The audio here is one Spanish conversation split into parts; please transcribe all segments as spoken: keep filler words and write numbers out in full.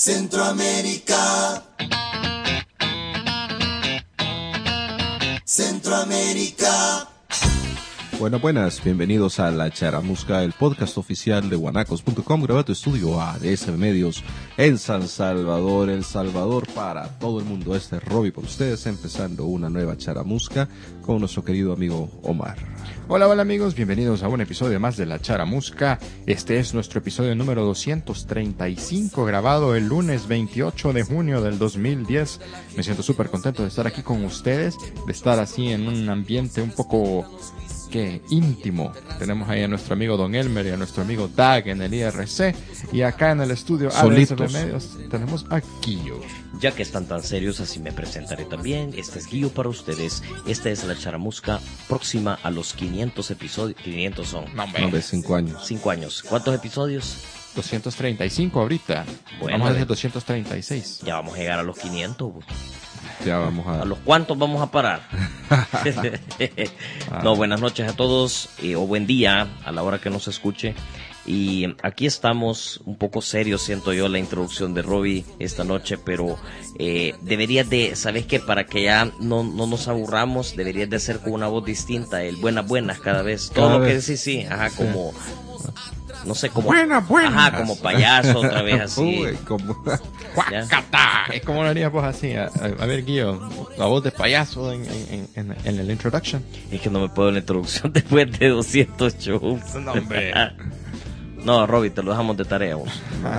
Centroamérica. Centroamérica. Bueno, buenas, bienvenidos a La Charamusca, el podcast oficial de guanacos punto com, grabado en estudio A D S Medios en San Salvador, El Salvador, para todo el mundo. Este es Robbie por ustedes, empezando una nueva Charamusca con nuestro querido amigo Omar. Hola, hola amigos, bienvenidos a un episodio más de La Charamusca. Este es nuestro episodio número doscientos treinta y cinco, grabado el lunes veintiocho de junio del dos mil diez. Me siento súper contento de estar aquí con ustedes, de estar así en un ambiente un poco... que íntimo. Tenemos ahí a nuestro amigo Don Elmer y a nuestro amigo Dag en el I R C, y acá en el estudio A D S Medios tenemos a Guillo. Ya que están tan serios, así me presentaré también. Este es Guillo para ustedes. Esta es La Charamusca, próxima a los quinientos episodios. quinientos son. No, hombre. No, de cinco años. cinco años. ¿Cuántos episodios? doscientos treinta y cinco ahorita. Bueno, vamos a hacer doscientos treinta y seis. Ya vamos a llegar a los quinientos. Bro. Ya vamos a... ¿A los cuántos vamos a parar? No, buenas noches a todos, eh, o buen día a la hora que nos escuche. Y aquí estamos un poco serios, siento yo, la introducción de Robbie esta noche, pero eh, deberías de, ¿sabes qué? Para que ya no, no nos aburramos, deberías de hacer con una voz distinta, el buenas, buenas cada vez. Todo Cada lo que vez. sí, sí, ajá, como... No sé, como... Buenas, buenas. Ajá, como payaso otra vez así. Uy, como... ¡Guacata! ¿Cómo lo harías vos así? A, a, a ver, Guillo, la voz de payaso en, en, en, en el introduction. Es que no me puedo en la introducción después de doscientos shows. No, hombre. No, Robbie, te lo dejamos de tarea. Vos.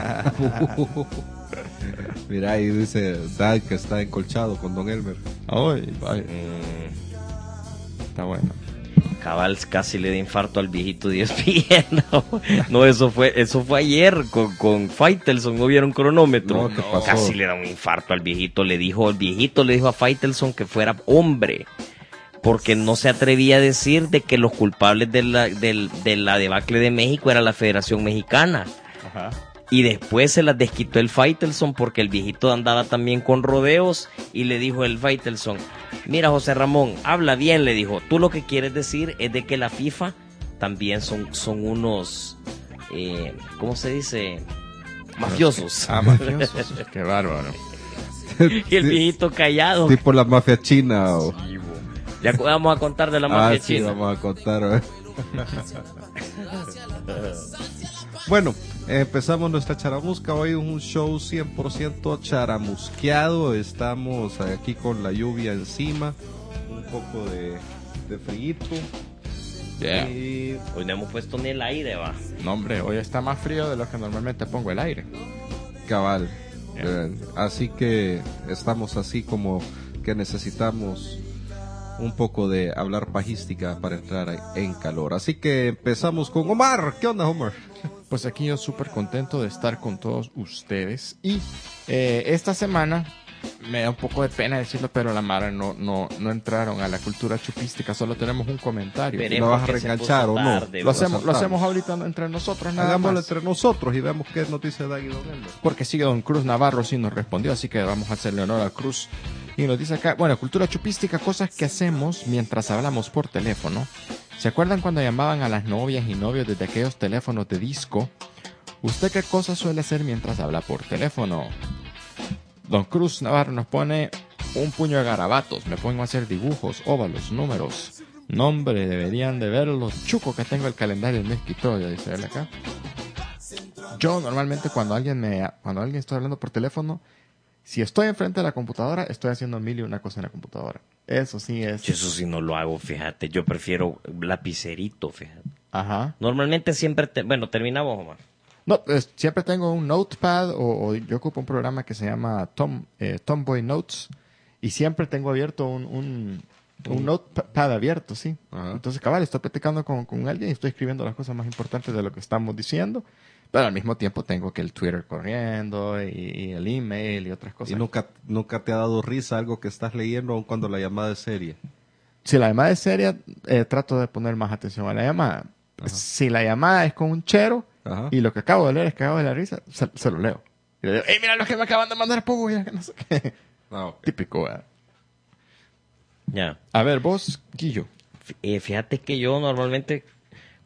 Mira, ahí dice Dag que está encolchado con Don Elmer. Ay, ay, Mm, está bueno. Cabal casi le da infarto al viejito diez pies. No, no, eso fue eso fue ayer con, con Faitelson. ¿No vieron cronómetro? No, ¿qué pasó? Casi le da un infarto al viejito. Le dijo, el viejito le dijo a Faitelson que fuera hombre, porque no se atrevía a decir de que los culpables de la, del, de la debacle de México era la Federación Mexicana. Ajá. Y después se las desquitó el Faitelson porque el viejito andaba también con rodeos, y le dijo el Faitelson, mira José Ramón, habla bien, le dijo, tú lo que quieres decir es de que la FIFA también son, son unos, eh, ¿cómo se dice? Mafiosos. Ah, mafiosos. Qué bárbaro. Y el viejito callado. Tipo la mafia china. O... Ya vamos a contar de la mafia ah, sí, china. vamos a contar. ¿eh? Bueno, empezamos nuestra charamusca. Hoy un show cien por ciento charamusqueado. Estamos aquí con la lluvia encima, un poco de, de friguito. Yeah. Y Hoy no hemos puesto ni el aire, va. No, hombre, hoy está más frío de lo que normalmente pongo el aire. cabal. Yeah. Eh, así que estamos así como que necesitamos un poco de hablar pajística para entrar en calor. Así que empezamos con Omar. ¿Qué onda, Omar? Pues aquí yo súper contento de estar con todos ustedes. Y eh, esta semana, me da un poco de pena decirlo, pero la Mara no, no, no entraron a la cultura chupística. Solo tenemos un comentario. Veremos ¿Lo vas a que se reenganchar puso o no? tarde, Lo va. hacemos, lo saltamos. hacemos ahorita entre nosotros, nada Hagámoslo más. entre nosotros y vemos qué nos dice Dag y Don Elmer. Porque sigue don Cruz Navarro, sí nos respondió, así que vamos a hacerle honor a Cruz. Y nos dice acá, bueno, cultura chupística, cosas que hacemos mientras hablamos por teléfono. ¿Se acuerdan cuando llamaban a las novias y novios desde aquellos teléfonos de disco? ¿Usted qué cosa suele hacer mientras habla por teléfono? Don Cruz Navarro nos pone un puño de garabatos. Me pongo a hacer dibujos, óvalos, números. Nombre, deberían de ver lo chuco que tengo el calendario en mi escritorio, dice él acá. Yo normalmente cuando alguien me, cuando alguien está hablando por teléfono, si estoy enfrente de la computadora, estoy haciendo mil y una cosa en la computadora. Eso sí es. Yo eso sí no lo hago, fíjate. Yo prefiero lapicerito, fíjate. Ajá. Normalmente siempre, te... bueno, terminamos, Omar. No, pues, siempre tengo un notepad o, o yo ocupo un programa que se llama Tom, eh, Tomboy Notes y siempre tengo abierto un, un, un notepad abierto, sí. Ajá. Entonces, cabal, estoy platicando con, con alguien y estoy escribiendo las cosas más importantes de lo que estamos diciendo, pero al mismo tiempo tengo que el Twitter corriendo y, y el email y otras cosas. ¿Y nunca, nunca te ha dado risa algo que estás leyendo aun cuando la llamada es seria? Si la llamada es seria, eh, trato de poner más atención a la llamada. Ajá. Si la llamada es con un chero, Ajá. y lo que acabo de leer es cagado de la risa, se, se lo leo. Y le digo, ¡ey, mira lo que me acaban de mandar poco! Ya que no sé qué. Ah, ok. Típico, ¿verdad? Ya. A ver, vos, Guillo. F- eh, fíjate que yo normalmente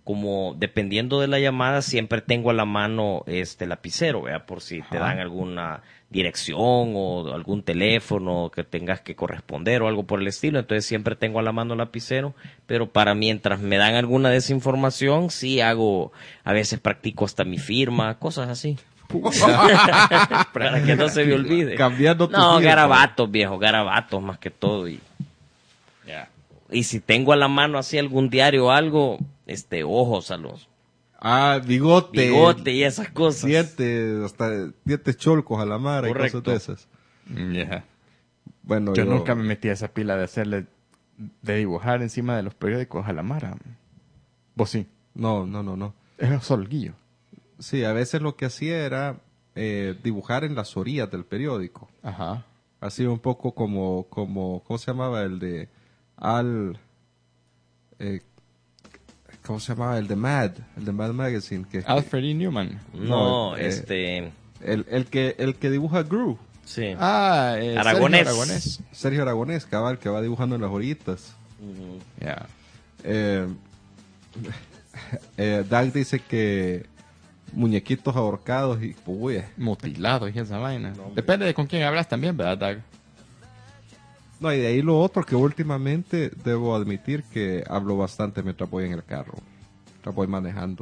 como dependiendo de la llamada, siempre tengo a la mano este lapicero, ¿verdad? Por si te Ajá. dan alguna dirección o algún teléfono que tengas que corresponder o algo por el estilo. Entonces siempre tengo a la mano lapicero, pero para mientras me dan alguna desinformación, sí hago, a veces practico hasta mi firma, cosas así. Para que no se me olvide. Cambiando tu No, firma. garabatos, viejo, garabatos más que todo. Y, y si tengo a la mano así algún diario o algo, este, ojos a los Ah, bigote. bigote y esas cosas. Dientes, hasta dientes cholcos a la mar y Correcto. cosas de esas. Yeah. Bueno, Yo nunca me metí a esa pila de hacerle, de dibujar encima de los periódicos a la Mara. Vos sí. No, no, no, no. Es solguillo. Sí, a veces lo que hacía era eh, dibujar en las orillas del periódico. Ajá. Así un poco como, como, ¿cómo se llamaba? El de Al, eh, ¿cómo se llamaba? El de Mad, el de Mad Magazine. Que, Alfred E. Newman. No, No, eh, este, el, el que, el que dibuja Gru, sí. Ah, eh, Aragonés. Sergio Aragonés. Sergio Aragonés, cabal, que va dibujando en las orillitas. Ujú. Ya. Eh, eh, Doug dice que muñequitos ahorcados y uy, Mutilados y esa vaina. Depende de con quién hablas también, ¿verdad, Doug? no, y de ahí lo otro que últimamente debo admitir que hablo bastante mientras voy en el carro, mientras voy manejando.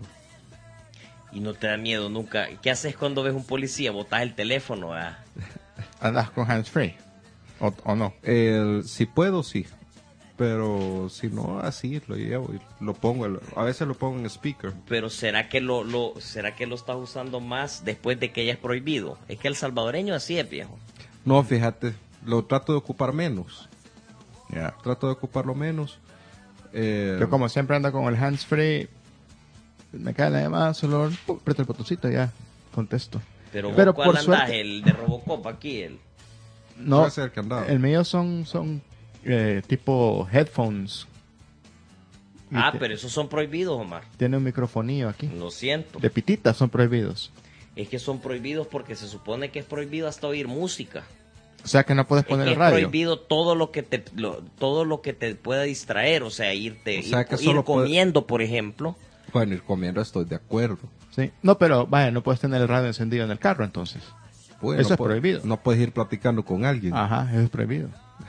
Y no te da miedo nunca. ¿Qué haces cuando ves un policía? Botas el teléfono, ¿verdad? ¿Andas con hands-free? ¿O, o no? El, si puedo, sí, pero si no, así lo llevo y lo pongo, a veces lo pongo en speaker. Pero ¿será que lo, lo, será que lo estás usando más después de que ya es prohibido? Es que el salvadoreño así es, viejo. No, fíjate, lo trato de ocupar menos, Ya. trato de ocuparlo menos. Eh, Yo como siempre ando con el hands-free, me cae la llamada, solo ¡pum! Aprieto el botoncito y ya contesto. Pero, vos, Pero ¿cuál por andás? suerte- El de Robocop aquí, el... No, puede ser que andaba. el mío son, son eh, tipo headphones. Y Ah, te- pero esos son prohibidos, Omar. Tiene un microfonillo aquí. Lo siento. De pititas son prohibidos. Es que son prohibidos porque se supone que es prohibido hasta oír música. O sea que no puedes Es poner que el es radio. prohibido todo lo que te lo- todo lo que te pueda distraer, o sea, irte O sea, ir, que ir solo puede- comiendo, por ejemplo. Bueno, ir comiendo estoy de acuerdo. Sí. No, pero vaya, no puedes tener el radio encendido en el carro entonces. Bueno, Eso es pu- prohibido. No puedes ir platicando con alguien. Ajá, eso es prohibido.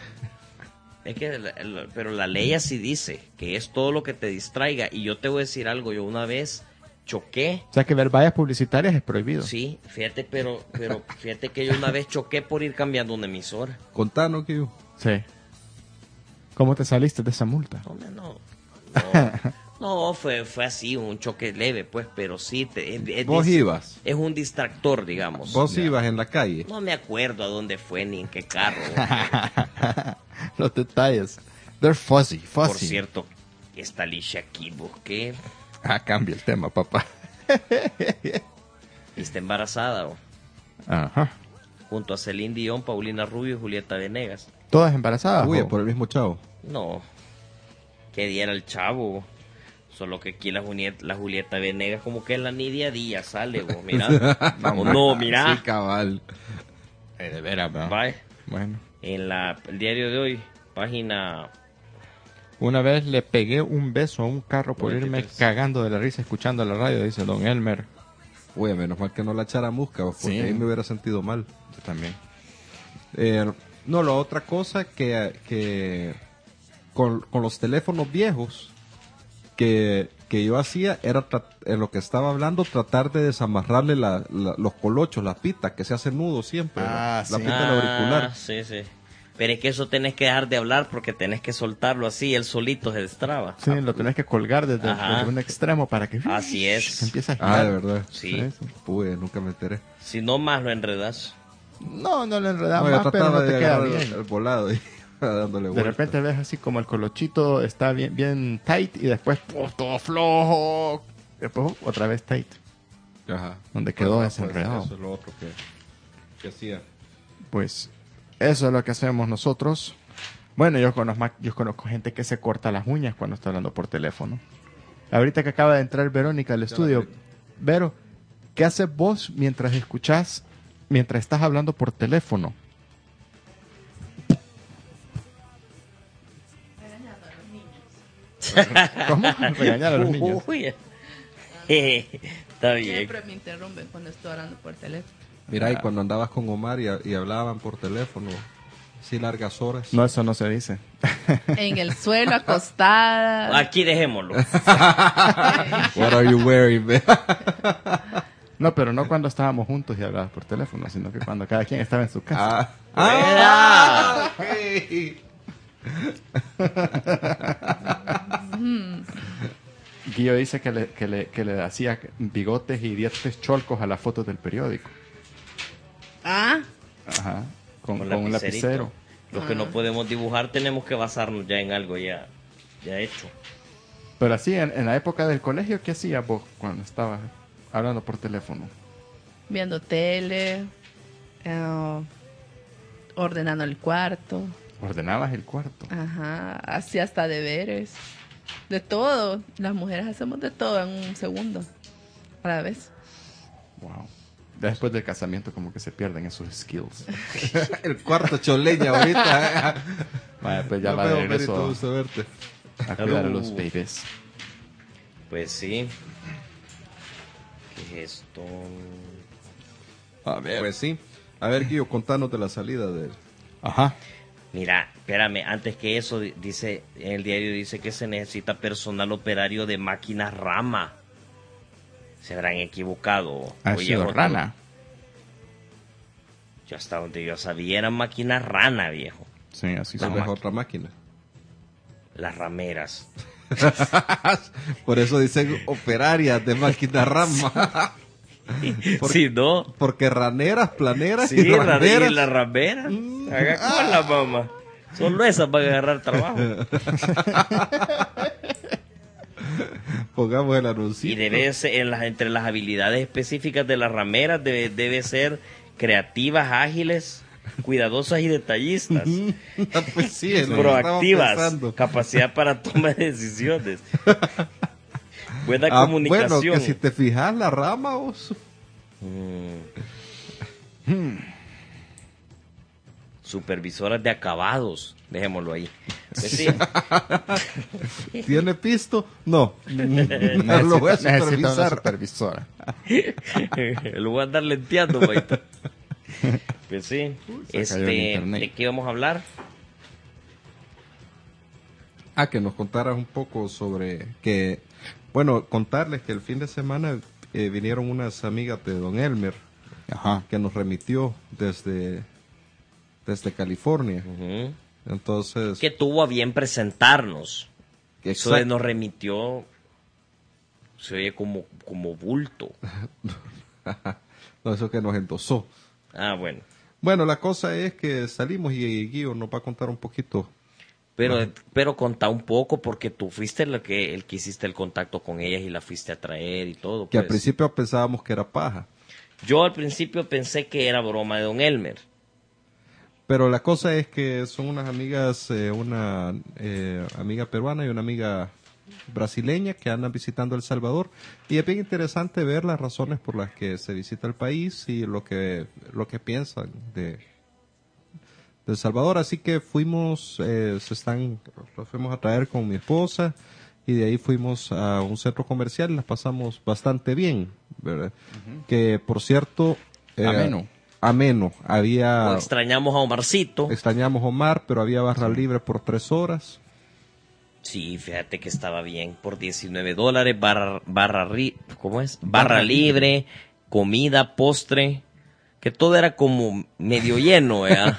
Es que la- la- pero la ley así dice que es todo lo que te distraiga y yo te voy a decir algo, yo una vez choqué. O sea que ver vallas publicitarias es prohibido. Sí, fíjate, pero pero fíjate que yo una vez choqué por ir cambiando una emisora. Contanos que yo. Sí. ¿Cómo te saliste de esa multa? Hombre, no. No, no, fue fue así, un choque leve, pues, pero sí te, es, es- Vos ibas. es un distractor, digamos. Vos ibas en la calle. No me acuerdo a dónde fue ni en qué carro. Los detalles. They're fuzzy, fuzzy. Por cierto, esta Alicia aquí busqué Ah, cambia el tema, papá. y está embarazada, oh, Ajá. junto a Celine Dion, Paulina Rubio y Julieta Venegas. ¿Todas embarazadas? Uy, o- por el mismo chavo. No, que diera el chavo. Solo que aquí la Julieta, la Julieta Venegas como que en la Nidia Díaz sale, vos, mira. No, no, mira. Sí, cabal. Eh, de veras, ¿verdad? Bye. Bueno. En la, el diario de hoy, página... Una vez le pegué un beso a un carro por irme veintitrés. cagando de la risa escuchando la radio, dice don Elmer. Uy, menos mal que no la echara musca, porque Sí. ahí me hubiera sentido mal. Yo también. Eh, no, la otra cosa que, que con, con los teléfonos viejos que, que yo hacía era, tra- en lo que estaba hablando, tratar de desamarrarle la- la- los colochos, la pita, que se hace nudo siempre, Ah, la, la sí. pita del auricular. Ah, sí, sí. Pero es que eso tenés que dejar de hablar porque tenés que soltarlo así, él solito se destraba. Sí, lo tenés que colgar desde, Ajá. desde un extremo para que... Así es. que empiece a Ah, girar. de verdad. Sí. Sí. Uy, nunca me enteré. Si no más lo enredas. No, no le enredamos No, yo más, pero no trataba te de queda agarrar bien. el, el volado y dándole De vuelta. repente ves así como el colochito está bien, bien tight y después ¡pum! Todo flojo. Después ¡uh! Otra vez tight. Ajá. Donde quedó Pues, desenredado. Eso es lo otro que, que hacía. Pues eso es lo que hacemos nosotros. Bueno, yo conozco, yo conozco gente que se corta las uñas cuando está hablando por teléfono. Ahorita que acaba de entrar Verónica al estudio. Vero, ¿qué haces vos mientras escuchás, mientras estás hablando por teléfono? ¿Cómo? Regañar a los niños. Uy. Está bien. Siempre me interrumpen cuando estoy hablando por teléfono. Mira, y cuando andabas con Omar y, y hablaban por teléfono, así largas horas. No, eso no se dice. En el suelo, acostada. Aquí dejémoslo. What are you wearing, man? No, pero no cuando estábamos juntos y hablabas por teléfono, sino que cuando cada quien estaba en su casa. Ah, ah, ok. Guillo dice que le, que, le, que le hacía bigotes y dientes cholcos a las fotos del periódico. Ah, Ajá. Con, Con con un lapicerito. lapicero. Los que no podemos dibujar tenemos que basarnos ya en algo ya, ya hecho. Pero así, en, en la época del colegio, ¿qué hacías vos cuando estabas hablando por teléfono? viendo tele, eh, ordenando el cuarto. Ordenabas el cuarto. Ajá, hacía hasta deberes. De todo. Las mujeres hacemos de todo en un segundo. A la vez. Wow. Después del casamiento como que se pierden esos skills. El cuarto choleña ahorita. Vaya, pues ya No va de veo, Merito, regreso gusto verte. a cuidar a Hello. los babies. Pues sí. ¿Qué es esto? A ver. Pues sí. A ver, Guillo, contanos de la salida de... Ajá. Mira, espérame, antes que eso, di- dice, en el diario dice que se necesita personal operario de máquinas rama. Se habrán equivocado. Ha Oye, sido otro- rana. Yo hasta donde yo sabía eran máquinas rana, viejo. Sí, así Tal son. vez otra máquina. Las rameras. Por eso dicen operarias de máquina rama. Por- Sí, ¿no? Porque raneras, planeras Sí, y ra- raneras. y las rameras. Haga cola, mamá. Solo esas van a agarrar trabajo. Pongamos el anuncio. Y debe ser, en las, entre las habilidades específicas de las rameras, debe, debe ser creativas, ágiles, cuidadosas y detallistas. Pues sí, es lo que estaba Proactivas, pensando. capacidad para toma de decisiones. Buena Ah, comunicación. bueno, que si te fijas la rama, vos... Mm. Supervisoras de acabados, dejémoslo ahí. Pues sí, ¿Tiene pisto? No. No Necesita, lo voy a necesita una supervisar. supervisora. lo voy a andar lenteando, Maito. Pues sí, se cayó el este, internet. ¿de qué vamos a hablar? Ah, que nos contaras un poco sobre que... Bueno, contarles que el fin de semana eh, vinieron unas amigas de Don Elmer Ajá. que nos remitió desde, desde California. Ujú. Entonces... Que tuvo a bien presentarnos. Eso de Exacto. nos remitió, se oye como, como bulto. No, eso que nos endosó. Ah, bueno. Bueno, la cosa es que salimos y Guido nos va a contar un poquito. Pero, Ajá. pero contá un poco porque tú fuiste el que, el que hiciste el contacto con ellas y la fuiste a traer y todo. Que al pues. principio pensábamos que era paja. Yo al principio pensé que era broma de Don Elmer. Pero la cosa es que son unas amigas, eh, una eh, amiga peruana y una amiga brasileña que andan visitando El Salvador. Y es bien interesante ver las razones por las que se visita el país y lo que, lo que piensan de, de El Salvador. Así que fuimos, eh, se están, los fuimos a traer con mi esposa y de ahí fuimos a un centro comercial y las pasamos bastante bien, ¿verdad? Que por cierto... eh, Ameno. Ameno. Había... O extrañamos a Omarcito. Extrañamos Omar, pero había barra libre por tres horas. Sí, fíjate que estaba bien. Por diecinueve dólares, barra, barra, ri- ¿cómo es? Barra libre, comida, postre, que todo era como medio lleno, ¿verdad?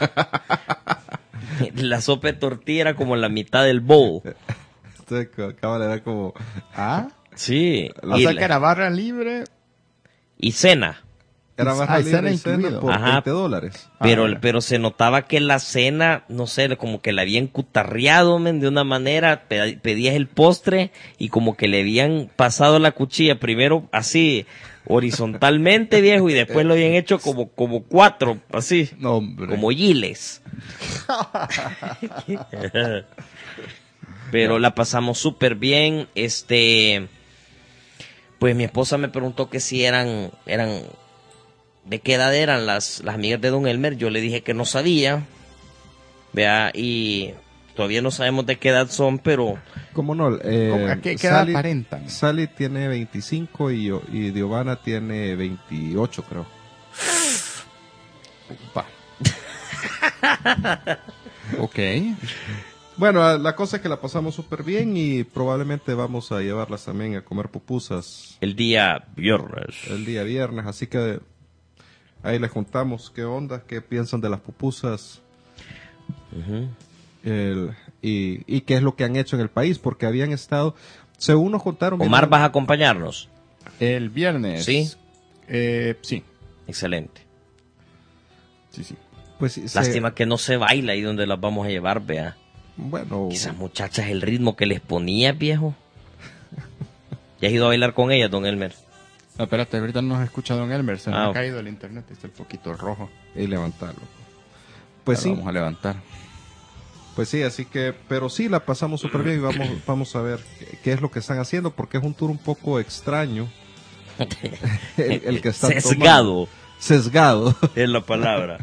La sopa de tortilla era como la mitad del bowl. Entonces, acaba era como... Ah. Sí. O y, sea la- que era barra libre. y cena. Era Ah, barra y cena libre y cena incluido. por Ajá. veinte dólares. Pero, Ah, ya. pero se notaba que la cena, no sé, como que la habían cutarreado, men, de una manera, pe- pedías el postre y como que le habían pasado la cuchilla primero así, horizontalmente, viejo, y después lo habían hecho como, como cuatro, así, No, hombre. como giles. Pero la pasamos súper bien, este, pues mi esposa me preguntó que si eran, eran, de qué edad eran las, las amigas de Don Elmer. Yo le dije que no sabía, vea, y Todavía no sabemos de qué edad son, pero ¿Cómo no? Eh, ¿Cómo- ¿A qué, qué edad Sally, aparentan? Sally tiene veinticinco y, yo- y Giovanna tiene veintiocho, creo. Pa. Ok. Bueno, la- la cosa es que la pasamos súper bien y probablemente vamos a llevarlas también a comer pupusas el día viernes. el día viernes, así que ahí les contamos qué onda, qué piensan de las pupusas Ujú. el- y, y qué es lo que han hecho en el país, porque habían estado, según nos contaron... Omar, vienen- ¿vas a acompañarnos? El viernes. Sí. Eh, sí. Excelente. Sí, sí. Pues, sí, se- Lástima que no se baila ahí donde las vamos a llevar, vea. Bueno, Esas muchachas, el ritmo que les ponía, viejo. ¿Ya has ido a bailar con ellas, don Elmer? No, espérate, ahorita no nos escucha Don Elmer. Se nos Ah, ha ok. caído el internet. Está el poquito rojo. y levantarlo. Pues Ya sí, lo Vamos a levantar. pues sí, así que, pero sí la pasamos súper bien y vamos, vamos a ver qué, qué es lo que están haciendo, porque es un tour un poco extraño. el, el que están tomando. Sesgado Sesgado. es la palabra.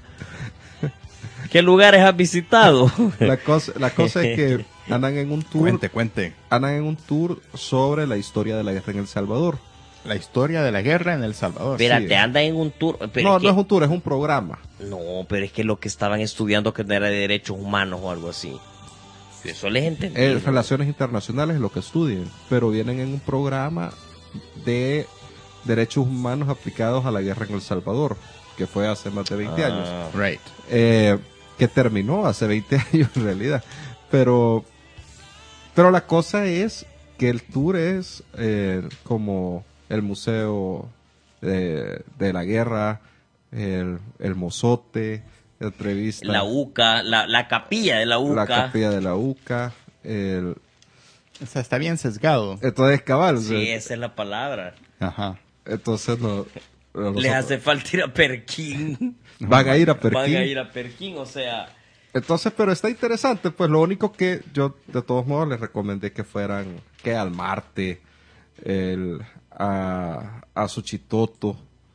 ¿Qué lugares has visitado? La cosa, la cosa es que andan en un tour, Cuente, cuente. andan en un tour sobre la historia de la guerra en El Salvador. La historia de la guerra en El Salvador. Espérate, sí. anda en un tour. Pero no, es que- no es un tour, es un programa. No, pero es que lo que estaban estudiando que no era de derechos humanos o algo así. Eso les entendí. Eh, ¿no? relaciones internacionales es lo que estudian, pero vienen en un programa de derechos humanos aplicados a la guerra en El Salvador, que fue hace más de veinte años. Ah, Right. Eh, que terminó hace veinte años en realidad. Pero, pero la cosa es que el tour es eh, como el museo de, de la guerra, el, el mozote, entrevista, La UCA, la, la capilla de la UCA. la capilla de la UCA, el, O sea, está bien sesgado. entonces cabal, o Sí, sea, esa es la palabra. Ajá. entonces no, no- Les hace falta ir a Perquín. van a ir a Perquín. Van a ir a Perquín, o sea, Entonces, pero está interesante, pues lo único que yo de todos modos les recomendé que fueran, que al Marte, el, a, a Suchitoto,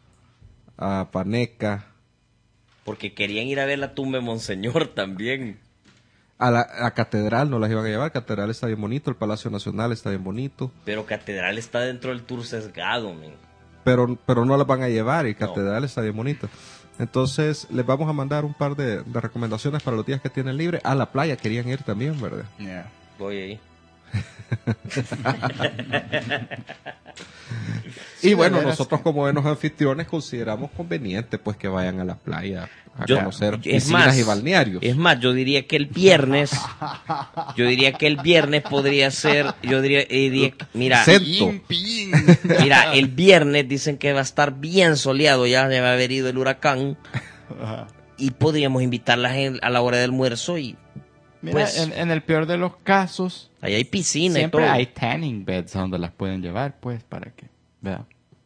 a Paneca, porque querían ir a ver la tumba de Monseñor también. a la a Catedral no las iban a llevar, Catedral está bien bonito, el Palacio Nacional está bien bonito, Pero Catedral está dentro del tour sesgado, men. pero, pero no las van a llevar y Catedral está bien bonito. Entonces, les vamos a mandar un par de, de recomendaciones para los días que tienen libre. A la playa querían ir también, ¿verdad? Yeah. Voy ahí. Y bueno, de veras nosotros que- como buenos anfitriones consideramos conveniente pues que vayan a la playa a Yo- conocer es piscinas más, y balnearios. Es más, yo diría que el viernes, yo diría que el viernes podría ser, yo diría, diría que- mira, Cento. Pin, pin. mira, el viernes dicen que va a estar bien soleado, ya debe haber ido el huracán, Ajá. y podríamos invitarlas en- a la hora del almuerzo y Mira, Pues- en, en el peor de los casos, ahí hay piscina siempre y todo. hay tanning beds a donde las pueden llevar, pues, para que, vea.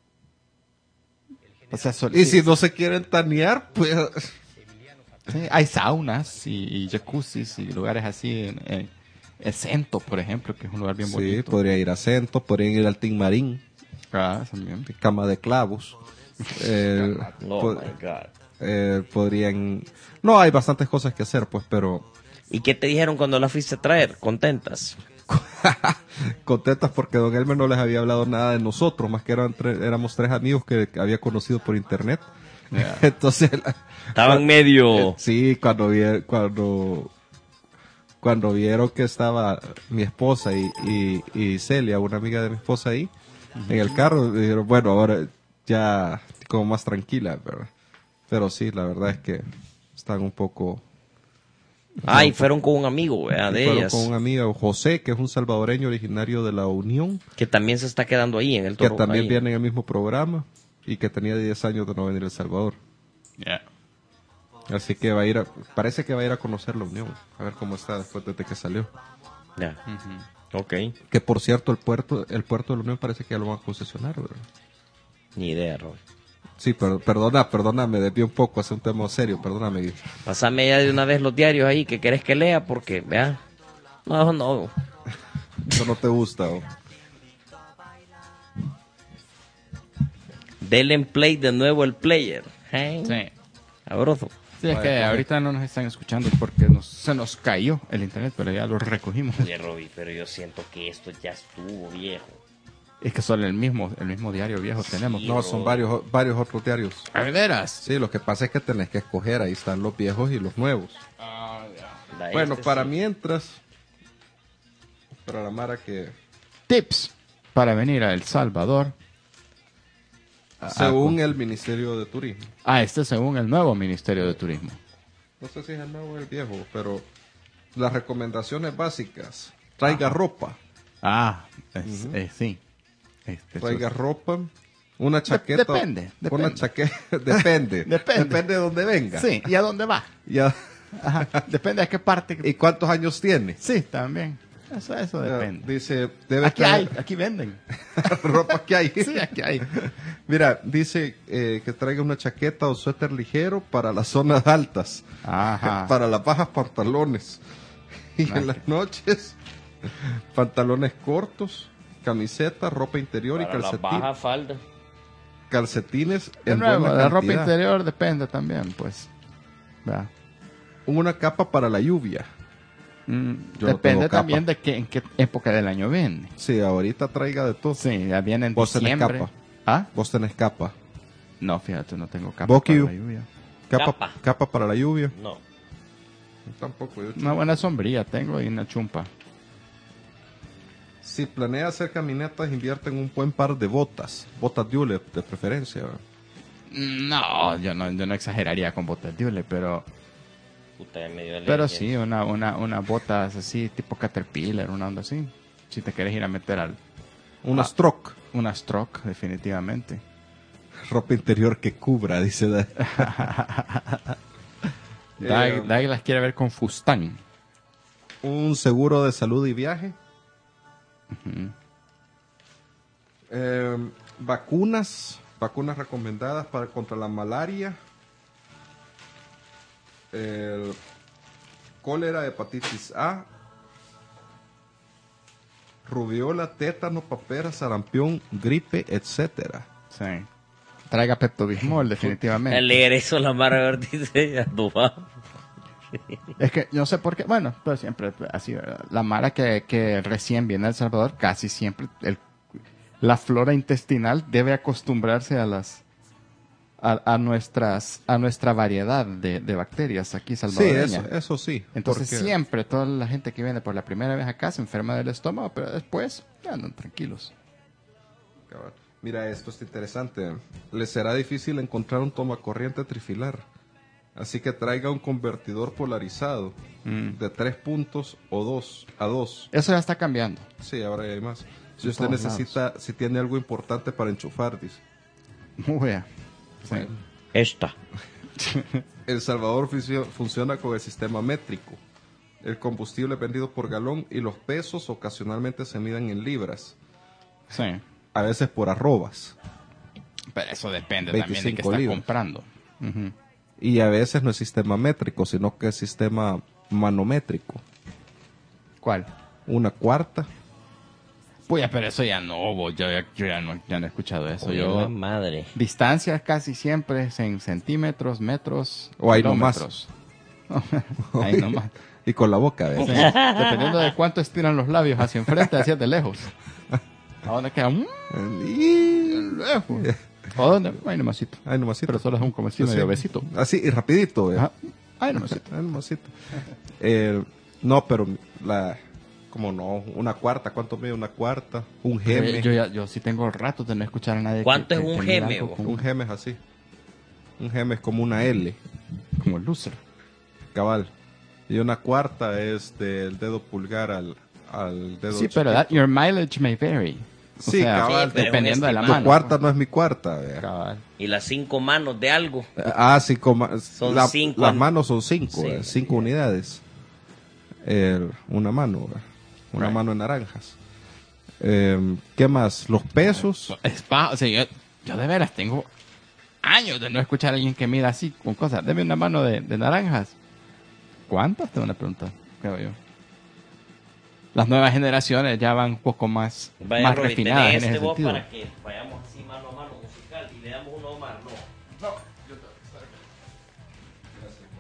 O sea, sol- Y sí, si no se quieren tanear, pues sí, hay saunas y, y jacuzzis y lugares así en, en, en Cento, por ejemplo, que es un lugar bien sí, bonito. podría ir a Centos, podrían ir al Tin Marín, Ah, también. Cama de Clavos. Eh, Oh po- my God. eh, podrían... No, hay bastantes cosas que hacer, pues, pero ¿Y qué te dijeron cuando la fuiste a traer? ¿Contentas? contentas porque Don Elmer no les había hablado nada de nosotros, más que eran tre- éramos tres amigos que había conocido por internet. Yeah. Entonces, Estaban medio... sí, cuando vi- cuando cuando vieron que estaba mi esposa y, y, y Celia, una amiga de mi esposa ahí, en el carro, dijeron, bueno, ahora ya como más tranquila, ¿verdad? Pero sí, la verdad es que están un poco... Ay, fueron con un amigo, ¿verdad? De fueron ellas. con un amigo, José, que es un salvadoreño originario de la Unión, Que también se está quedando ahí en el que toro. también ahí. viene en el mismo programa y que tenía diez años de no venir a El Salvador. Yeah. Así que va a ir a, parece que va a ir a conocer la Unión, a ver cómo está después de que salió. Ya. Ok. Que por cierto, el puerto el puerto de la Unión parece que ya lo van a concesionar, ¿verdad? Ni idea, Roy. Sí, pero perdona, perdona, me desvié un poco, hace un tema serio, perdóname. Pásame ya de una vez los diarios ahí que querés que lea porque, vea. No, no. Eso no te gusta, ¿o? Denle en play de nuevo el player. ¿Eh? Sí. Sabroso. Sí, es Vaya, que coge. ahorita no nos están escuchando porque nos, se nos cayó el internet, pero ya lo recogimos. Oye, Robbie, pero yo siento que esto ya estuvo viejo. Es que solo el mismo, el mismo diario viejo tenemos. Sí. No, son varios, varios otros diarios. ¿A veras? Sí, lo que pasa es que tenés que escoger. Ahí están los viejos y los nuevos. Ah, ya. La Bueno, este para sí. mientras, para la Mara que, Tips para venir a El Salvador. Ah, según ah, el Ministerio de Turismo, Ah, este según el nuevo Ministerio de Turismo. no sé si es el nuevo o el viejo, pero las recomendaciones básicas: traiga ropa, Ah, es- eh, sí. Este, traiga eso- ropa, una chaqueta. depende, Una depende. chaqueta, depende, Depende. depende de dónde venga. Sí, ¿y a dónde va? Ya. Ajá, depende de qué parte. ¿Y cuántos años tiene? Sí, también. Eso, eso Ya, depende. dice, debe Aquí hay, traer aquí venden. ropa que hay. Sí, aquí hay. Mira, dice eh, que traiga una chaqueta o suéter ligero para las zonas altas, Ajá. para las bajas pantalones. Y Nice. en las noches, pantalones cortos, camiseta, ropa interior y Para la calcetín- baja falda. calcetines De en nuevo, buena la ropa cantidad. interior depende también, pues. ¿Verdad? Una capa para la lluvia. Mm, Yo no depende tengo capa. también de qué, en qué época del año viene. Sí, ahorita traiga de todo. Sí, ya viene en Vos tenés diciembre. capa. ¿Ah? Vos tenés capa. No, fíjate, no tengo capa Vos, para Q. la lluvia. Capa, Capa. capa para la lluvia. No. Tampoco. yo- Una buena sombrilla tengo y una chumpa. Si planea hacer caminatas, invierte en un buen par de botas. Botas de hule, de preferencia. ¿verdad? No, yo no, yo no exageraría con botas de hule, pero, Puta, ya me dio pero alergia. sí, una, una, una botas así, tipo Caterpillar, una onda así. Si te quieres ir a meter al Una Ah. stroke. una stroke, definitivamente. Ropa interior que cubra, dice. Da- Dag, Eh, Dag las quiere ver con fustán. Un seguro de salud y viaje. Eh, vacunas. Vacunas recomendadas para contra la malaria. El cólera, hepatitis A. Rubiola, tétano, papera, sarampión, gripe, etcétera. Sí. Traiga Pepto-Bismol, definitivamente. Al leer eso, la Mara dice, ya no va. Es que yo no sé por qué, bueno, pero siempre así, ¿verdad? La mara que, que recién viene a El Salvador, casi siempre el- la flora intestinal debe acostumbrarse a las a, a nuestras a nuestra variedad de, de bacterias aquí Sí, salvadoreñas. eso, eso sí. Entonces porque- siempre toda la gente que viene por la primera vez acá se enferma del estómago, pero después ya andan tranquilos. Cabal. Mira, esto es interesante. Le será difícil encontrar un tomacorriente trifilar. Así que traiga un convertidor polarizado Mm. de tres puntos o dos a dos. Eso ya está cambiando. Sí, ahora ya hay más. Si En usted todos necesita, si tiene algo importante para enchufar, dice. Muy bien. Sí. Esta. El Salvador funcio- funciona con el sistema métrico. El combustible es vendido por galón y los pesos ocasionalmente se miden en libras, Sí. a veces por arrobas. Pero eso depende también de qué veinticinco está libras. comprando. Ujú. Y a veces no es sistema métrico, sino que es sistema manométrico. ¿Cuál? Una cuarta. Pues, pero eso ya no, bo, yo, ya- yo ya, no, ya no he escuchado eso. Oye, Yo, la madre. distancias casi siempre es en centímetros, metros, O ahí nomás. kilómetros. Ahí nomás. Y con la boca, ¿ves? Sí, dependiendo de cuánto estiran los labios hacia enfrente, hacia de lejos. ¿A dónde queda? Mm, Y... lejos. ¿A dónde? Ahí nomasito. Ay, nomasito. Pero solo es un comecino Sí. de besito. Así, y rapidito, ¿ve? Ajá. Ahí nomasito. Ay, nomasito. Eh, no, pero la... Como no, una cuarta. ¿Cuánto mide una cuarta? Un geme. Eh, Yo, ya, yo sí tengo rato de no escuchar a nadie. ¿Cuánto que- es que- un que mida geme, algo bo? con- Un geme es así. Un geme es como una L, Como el loser. cabal. Y una cuarta es del dedo pulgar al, al dedo Sí, pero that, your mileage may vary. O Sí, sea, cabal, Sí, pero dependiendo de la un Tu mano. cuarta no es mi cuarta, vea. Cabal. Y las cinco manos de algo. Ah, cinco ma- Son la- cinco Las an- manos son cinco, Sí. eh, cinco unidades. Eh, una mano, eh, una Right. mano en naranjas. Eh, ¿Qué más? Los pesos. Es pa- o sea, yo, yo de veras tengo años de no escuchar a alguien que mida así con cosas. Deme una mano de, de naranjas. ¿Cuántas? Te van a preguntar, creo yo. Las nuevas generaciones ya van un poco más, Vaya, más Robbie, refinadas tenés en este ese voz sentido. para que vayamos así mano a mano musical y le damos uno a Omar. No.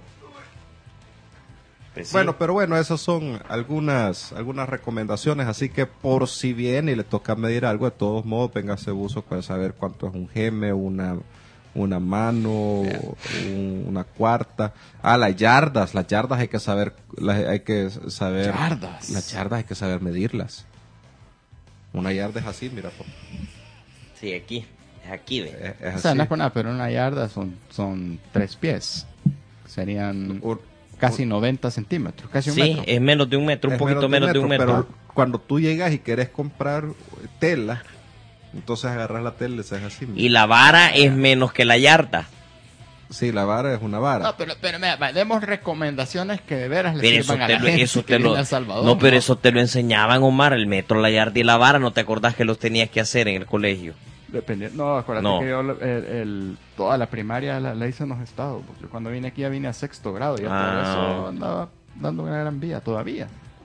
Pues sí. Bueno, pero bueno, esas son algunas algunas recomendaciones, así que por si viene y le toca medir algo, de todos modos, véngase buzo para saber cuánto es un geme, una una mano, Yeah. un- una cuarta. Ah, las yardas, las yardas hay que saber, las, hay que saber. Yardas. Las yardas hay que saber medirlas. Una yarda es así, mira. po. Sí, aquí. Es aquí, ve. Es, es O sea, así. no es por nada, pero una yarda son, son tres pies. Serían Un- casi noventa centímetros, casi un Sí, metro. es menos de un metro, un es poquito menos de un metro. Pero cuando tú llegas y querés comprar tela, entonces agarras la tela y le haces así. Y la vara es menos que la yarda. Sí, la vara es una vara. No, pero, pero mira, va, demos recomendaciones que de veras le Pero eso sirvan a te la lo, gente eso que te lo, viene a El Salvador. no, pero eso te lo enseñaban, Omar, el metro, la yarda y la vara. ¿No te acordás que los tenías que hacer en el colegio? Depende- no, acuérdate No. que yo el- el- toda la primaria la, la hice en los estados. Porque cuando vine aquí ya vine a sexto grado. Y ya Ah. todo eso andaba dando una gran vía todavía.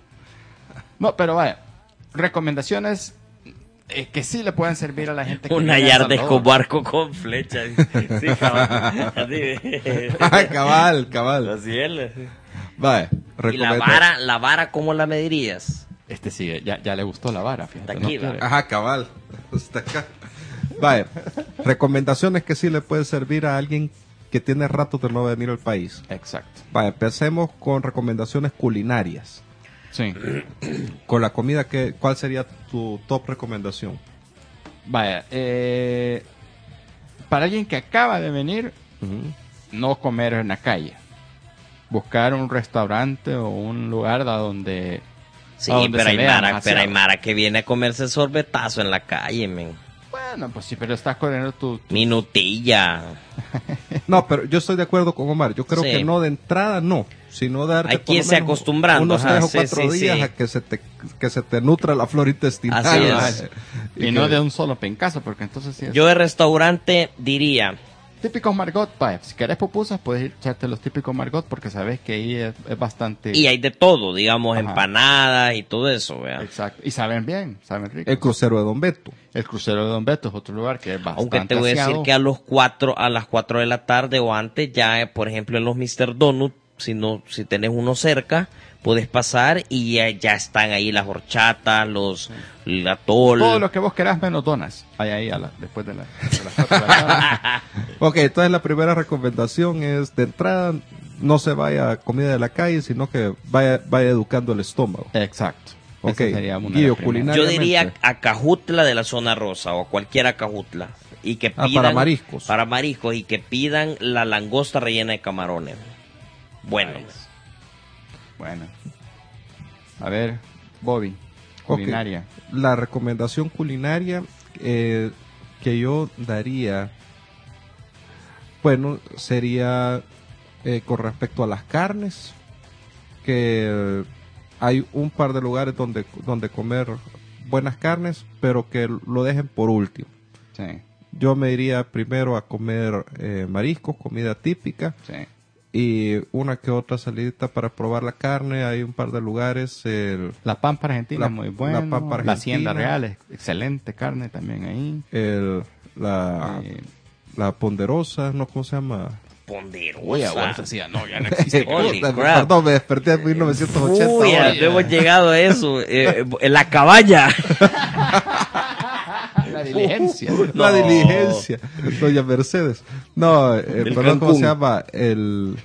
No, pero vaya, recomendaciones eh, que sí le pueden servir a la gente. Que Una viene a El yarda es Salvador. como barco con flecha. Sí, cabal. Así, Ah, cabal, cabal. así es. Vale, Y la recomenda- vara, la vara, ¿cómo la medirías? Este sí, ya, ya le gustó la vara, fíjate. Está aquí, no quiere. va. Ajá, cabal. Está acá. Vale, recomendaciones que sí le pueden servir a alguien que tiene rato de no venir al país. Exacto. Vale, empecemos con recomendaciones culinarias. Sí. Con la comida, que, ¿cuál sería tu top recomendación? Vaya, eh, para alguien que acaba de venir, no comer en la calle. Buscar un restaurante o un lugar a donde... Sí, a donde pero se hay, vea mara, demasiado. pero hay mara que viene a comerse sorbetazo en la calle, men. Bueno, pues sí, pero estás corriendo tu... tu- Minutilla. No, pero yo estoy de acuerdo con Omar. Yo creo Sí. que no de entrada, no. Sino darte Hay por que lo irse menos acostumbrando, unos ajá, tres o sí, cuatro sí, días sí. a que se te que se te nutra la flora intestinal. Así ¿verdad? es. Y, no de un solo pencazo, porque entonces sí es... Yo de restaurante diría, Típicos Margot, vaya, si querés pupusas, puedes ir a echarte los típicos Margot, porque sabes que ahí es, es bastante... y hay de todo, digamos, Ajá. empanadas y todo eso, ¿vea? Exacto. Y saben bien, saben rico. El crucero de Don Beto. El crucero de Don Beto es otro lugar que es bastante Aunque te voy a decir aseado. que a los cuatro, a las cuatro de la tarde o antes, ya, eh, por ejemplo, en los mister Donut, si no, si tenés uno cerca, puedes pasar y ya, ya están ahí las horchatas, los, el atol. Todo lo que vos querás menos donas. Hay ahí a la- después de, la, de las cuatro de la tarde. Ok, entonces la primera recomendación es de entrada no se vaya a comida de la calle, sino que vaya, vaya educando el estómago. Exacto. Ok, Esa sería una de Guillo, las primeras. culinaria. Yo diría Necesariamente. a Cajutla de la zona rosa o a cualquier Acajutla. Y que Ah, pidan, para mariscos. Para mariscos y que pidan la langosta rellena de camarones. Bueno. Nice. Bueno. A ver, Bobby, Ok. culinaria. La recomendación culinaria eh, que yo daría, bueno, sería eh, con respecto a las carnes, que eh, hay un par de lugares donde, donde comer buenas carnes, pero que lo dejen por último. Sí, Yo me iría primero a comer eh, mariscos, comida típica, sí. y una que otra salidita para probar la carne. Hay un par de lugares, el, La Pampa Argentina La- es muy la buena. La, Pampa Argentina. Hacienda Real es excelente carne también ahí. el la, Eh, la ponderosa, ¿no? ¿Cómo se llama? Ponderosa. decía, no, ya no existe. Holy Puta, crap. Perdón, me desperté en mil novecientos ochenta. Uy, ahora. no hemos llegado a eso. Eh, en la caballa. La diligencia. La No. diligencia, doña Mercedes. No, eh, El perdón, ¿cómo Cancún. se llama? El...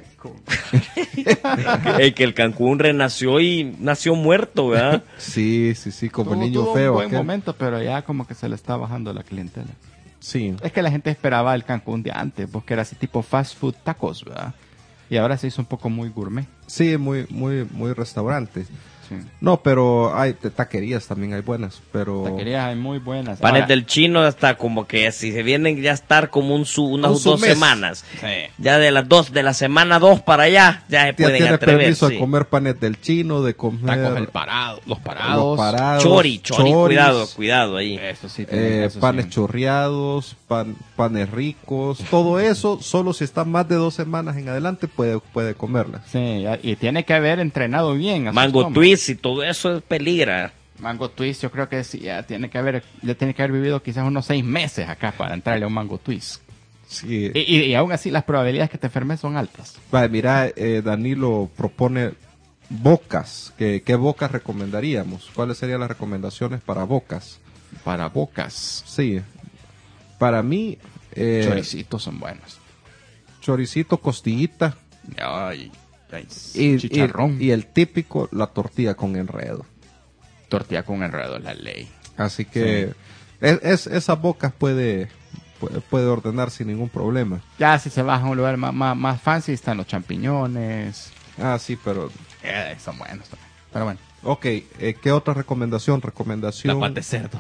El que el Cancún renació y nació muerto, ¿verdad? Sí, sí, sí, como el Tuvo- niño tuvo feo. un buen aquel. momento, pero ya como que se le está bajando la clientela. Sí. Es que la gente esperaba el Cancún de antes, porque era así tipo fast food tacos, ¿verdad? Y ahora se hizo un poco muy gourmet. Sí, muy, muy, muy restaurante. Sí. No, pero hay de taquerías también hay buenas, pero... Taquerías hay muy buenas. Panes Ahora- del chino hasta como que si se vienen ya a estar como un su, unas Un su dos mes. semanas. Sí. Ya de las dos, de la semana dos para allá, ya se Ya pueden tienes atrever. permiso sí. de comer panes del chino, de comer Tacos del parado, los los parados. parados, Chori, chori, choris, cuidado, cuidado ahí. Eso sí. tienen eh, eso sí. panes chorreados, pan, panes ricos, todo eso, solo si está más de dos semanas en adelante puede, puede comerlas. Sí, ya- y tiene que haber entrenado bien. a su Mango estómago. twist y todo eso es peligra. Mango twist, yo creo que sí, ya tiene que haber, ya tiene que haber vivido quizás unos seis meses acá para entrarle a un mango twist. Sí. Y, y, y aún así las probabilidades que te enfermes son altas. Vale, mira, eh, Danilo propone bocas. ¿Qué, ¿Qué bocas recomendaríamos? ¿Cuáles serían las recomendaciones para bocas? Para bocas, Sí, para mí, eh, choricitos son buenos. choricito, costillita Ay, ay, y, chicharrón. y, y el típico, la tortilla con enredo. Tortilla con enredo, la ley. Así que Sí. es, es- esas bocas puede, puede, puede ordenar sin ningún problema. Ya si se baja a un lugar más, más, más fancy, están los champiñones. Ah, sí, pero... Eh, son buenos también. Pero bueno. Ok, eh, ¿qué otra recomendación? Recomendación... Tapas de cerdo.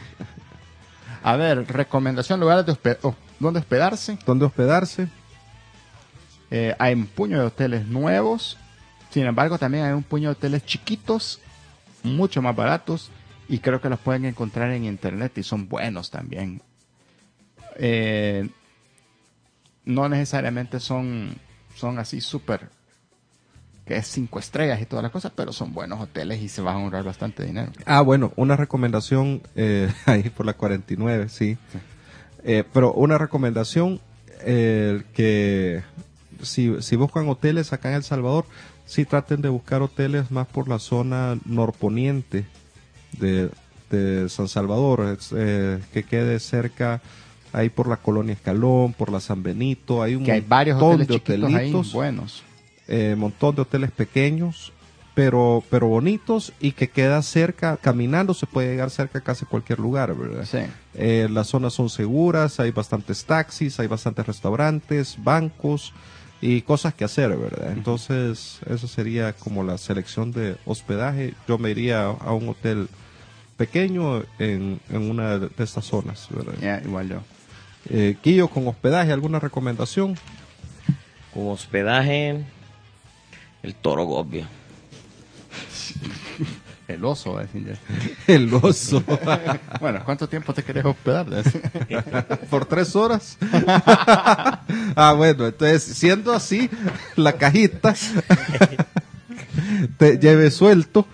A ver, recomendación, lugares de hospe- oh, donde hospedarse. ¿Dónde hospedarse? Eh, hay un puño de hoteles nuevos. Sin embargo, también hay un puño de hoteles chiquitos, mucho más baratos. Y creo que los pueden encontrar en internet y son buenos también. Eh, no necesariamente son, son así súper, que es cinco estrellas y todas las cosas, pero son buenos hoteles y se van a ahorrar bastante dinero. Ah, bueno, una recomendación eh, ahí por la cuarenta y nueve, sí. Eh, pero una recomendación eh, que si, si buscan hoteles acá en El Salvador, sí traten de buscar hoteles más por la zona norponiente de, de San Salvador, es, eh, que quede cerca ahí por la Colonia Escalón, por la San Benito, hay un Que hay varios montón hoteles de chiquitos ahí hotelitos, buenos. eh, montón de hoteles pequeños, pero pero bonitos y que queda cerca, caminando se puede llegar cerca a casi cualquier lugar, ¿verdad? Sí. Eh, las zonas son seguras, hay bastantes taxis, hay bastantes restaurantes, bancos y cosas que hacer, ¿verdad? Entonces, eso sería como la selección de hospedaje. Yo me iría a un hotel pequeño en, en una de estas zonas, ¿verdad? Ya, igual yo. Eh, Quillo, con hospedaje, ¿alguna recomendación? Con hospedaje, el Toro Gobio. El oso, va a decir yo. El oso. Bueno, ¿cuánto tiempo te querés hospedar? Por tres horas. Ah, bueno, entonces, siendo así, la cajita te lleve suelto.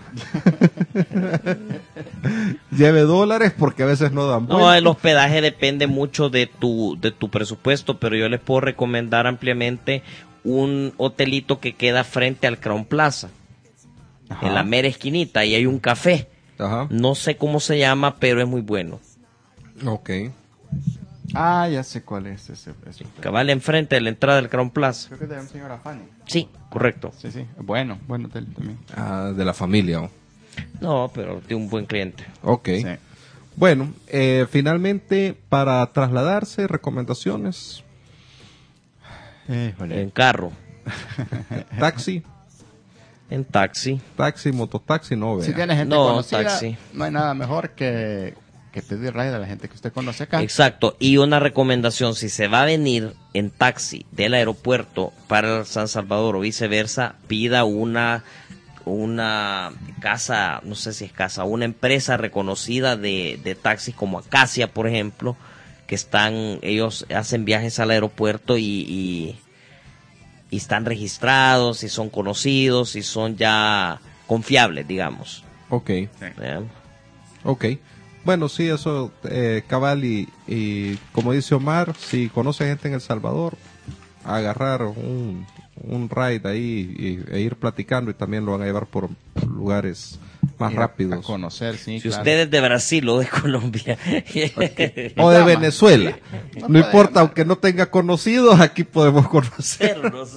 Lleve dólares porque a veces no dan No, vuelta. el hospedaje depende mucho de tu, de tu presupuesto, pero yo les puedo recomendar ampliamente un hotelito que queda frente al Crown Plaza, Ajá. en la mera esquinita, y hay un café. Ajá. No sé cómo se llama, pero es muy bueno. Ok. Ah, ya sé cuál es ese. ese. Cabal enfrente de la entrada del Crown Plaza. Creo que es de un señor Afani. Sí, correcto. Sí, sí. Bueno, buen hotel también. Ah, de la familia. oh. No, pero de un buen cliente. Ok. Sí. Bueno, eh, finalmente, para trasladarse, recomendaciones. Híjole. En carro, Taxi, en taxi. taxi, mototaxi, no vea. Si tiene gente No, conocida, taxi. no hay nada mejor que, que pedir ride a la gente que usted conoce acá. Exacto. Y una recomendación, si se va a venir en taxi del aeropuerto para San Salvador o viceversa, pida una una casa, no sé si es casa, una empresa reconocida de, de taxis como Acacia, por ejemplo, que están, ellos hacen viajes al aeropuerto y, y, y están registrados, y son conocidos, y son ya confiables, digamos. Ok, ¿Ya? ok. Bueno, sí, eso, eh, cabal, y, y como dice Omar, si conoce gente en El Salvador, agarrar un, un ride ahí y, e ir platicando, y también lo van a llevar por lugares más Ir a- rápidos. A conocer, sí, Si claro. usted es de Brasil o de Colombia, O de Llama. Venezuela. No No, puede importa, llamar. aunque no tenga conocidos, aquí podemos conocer. Perros.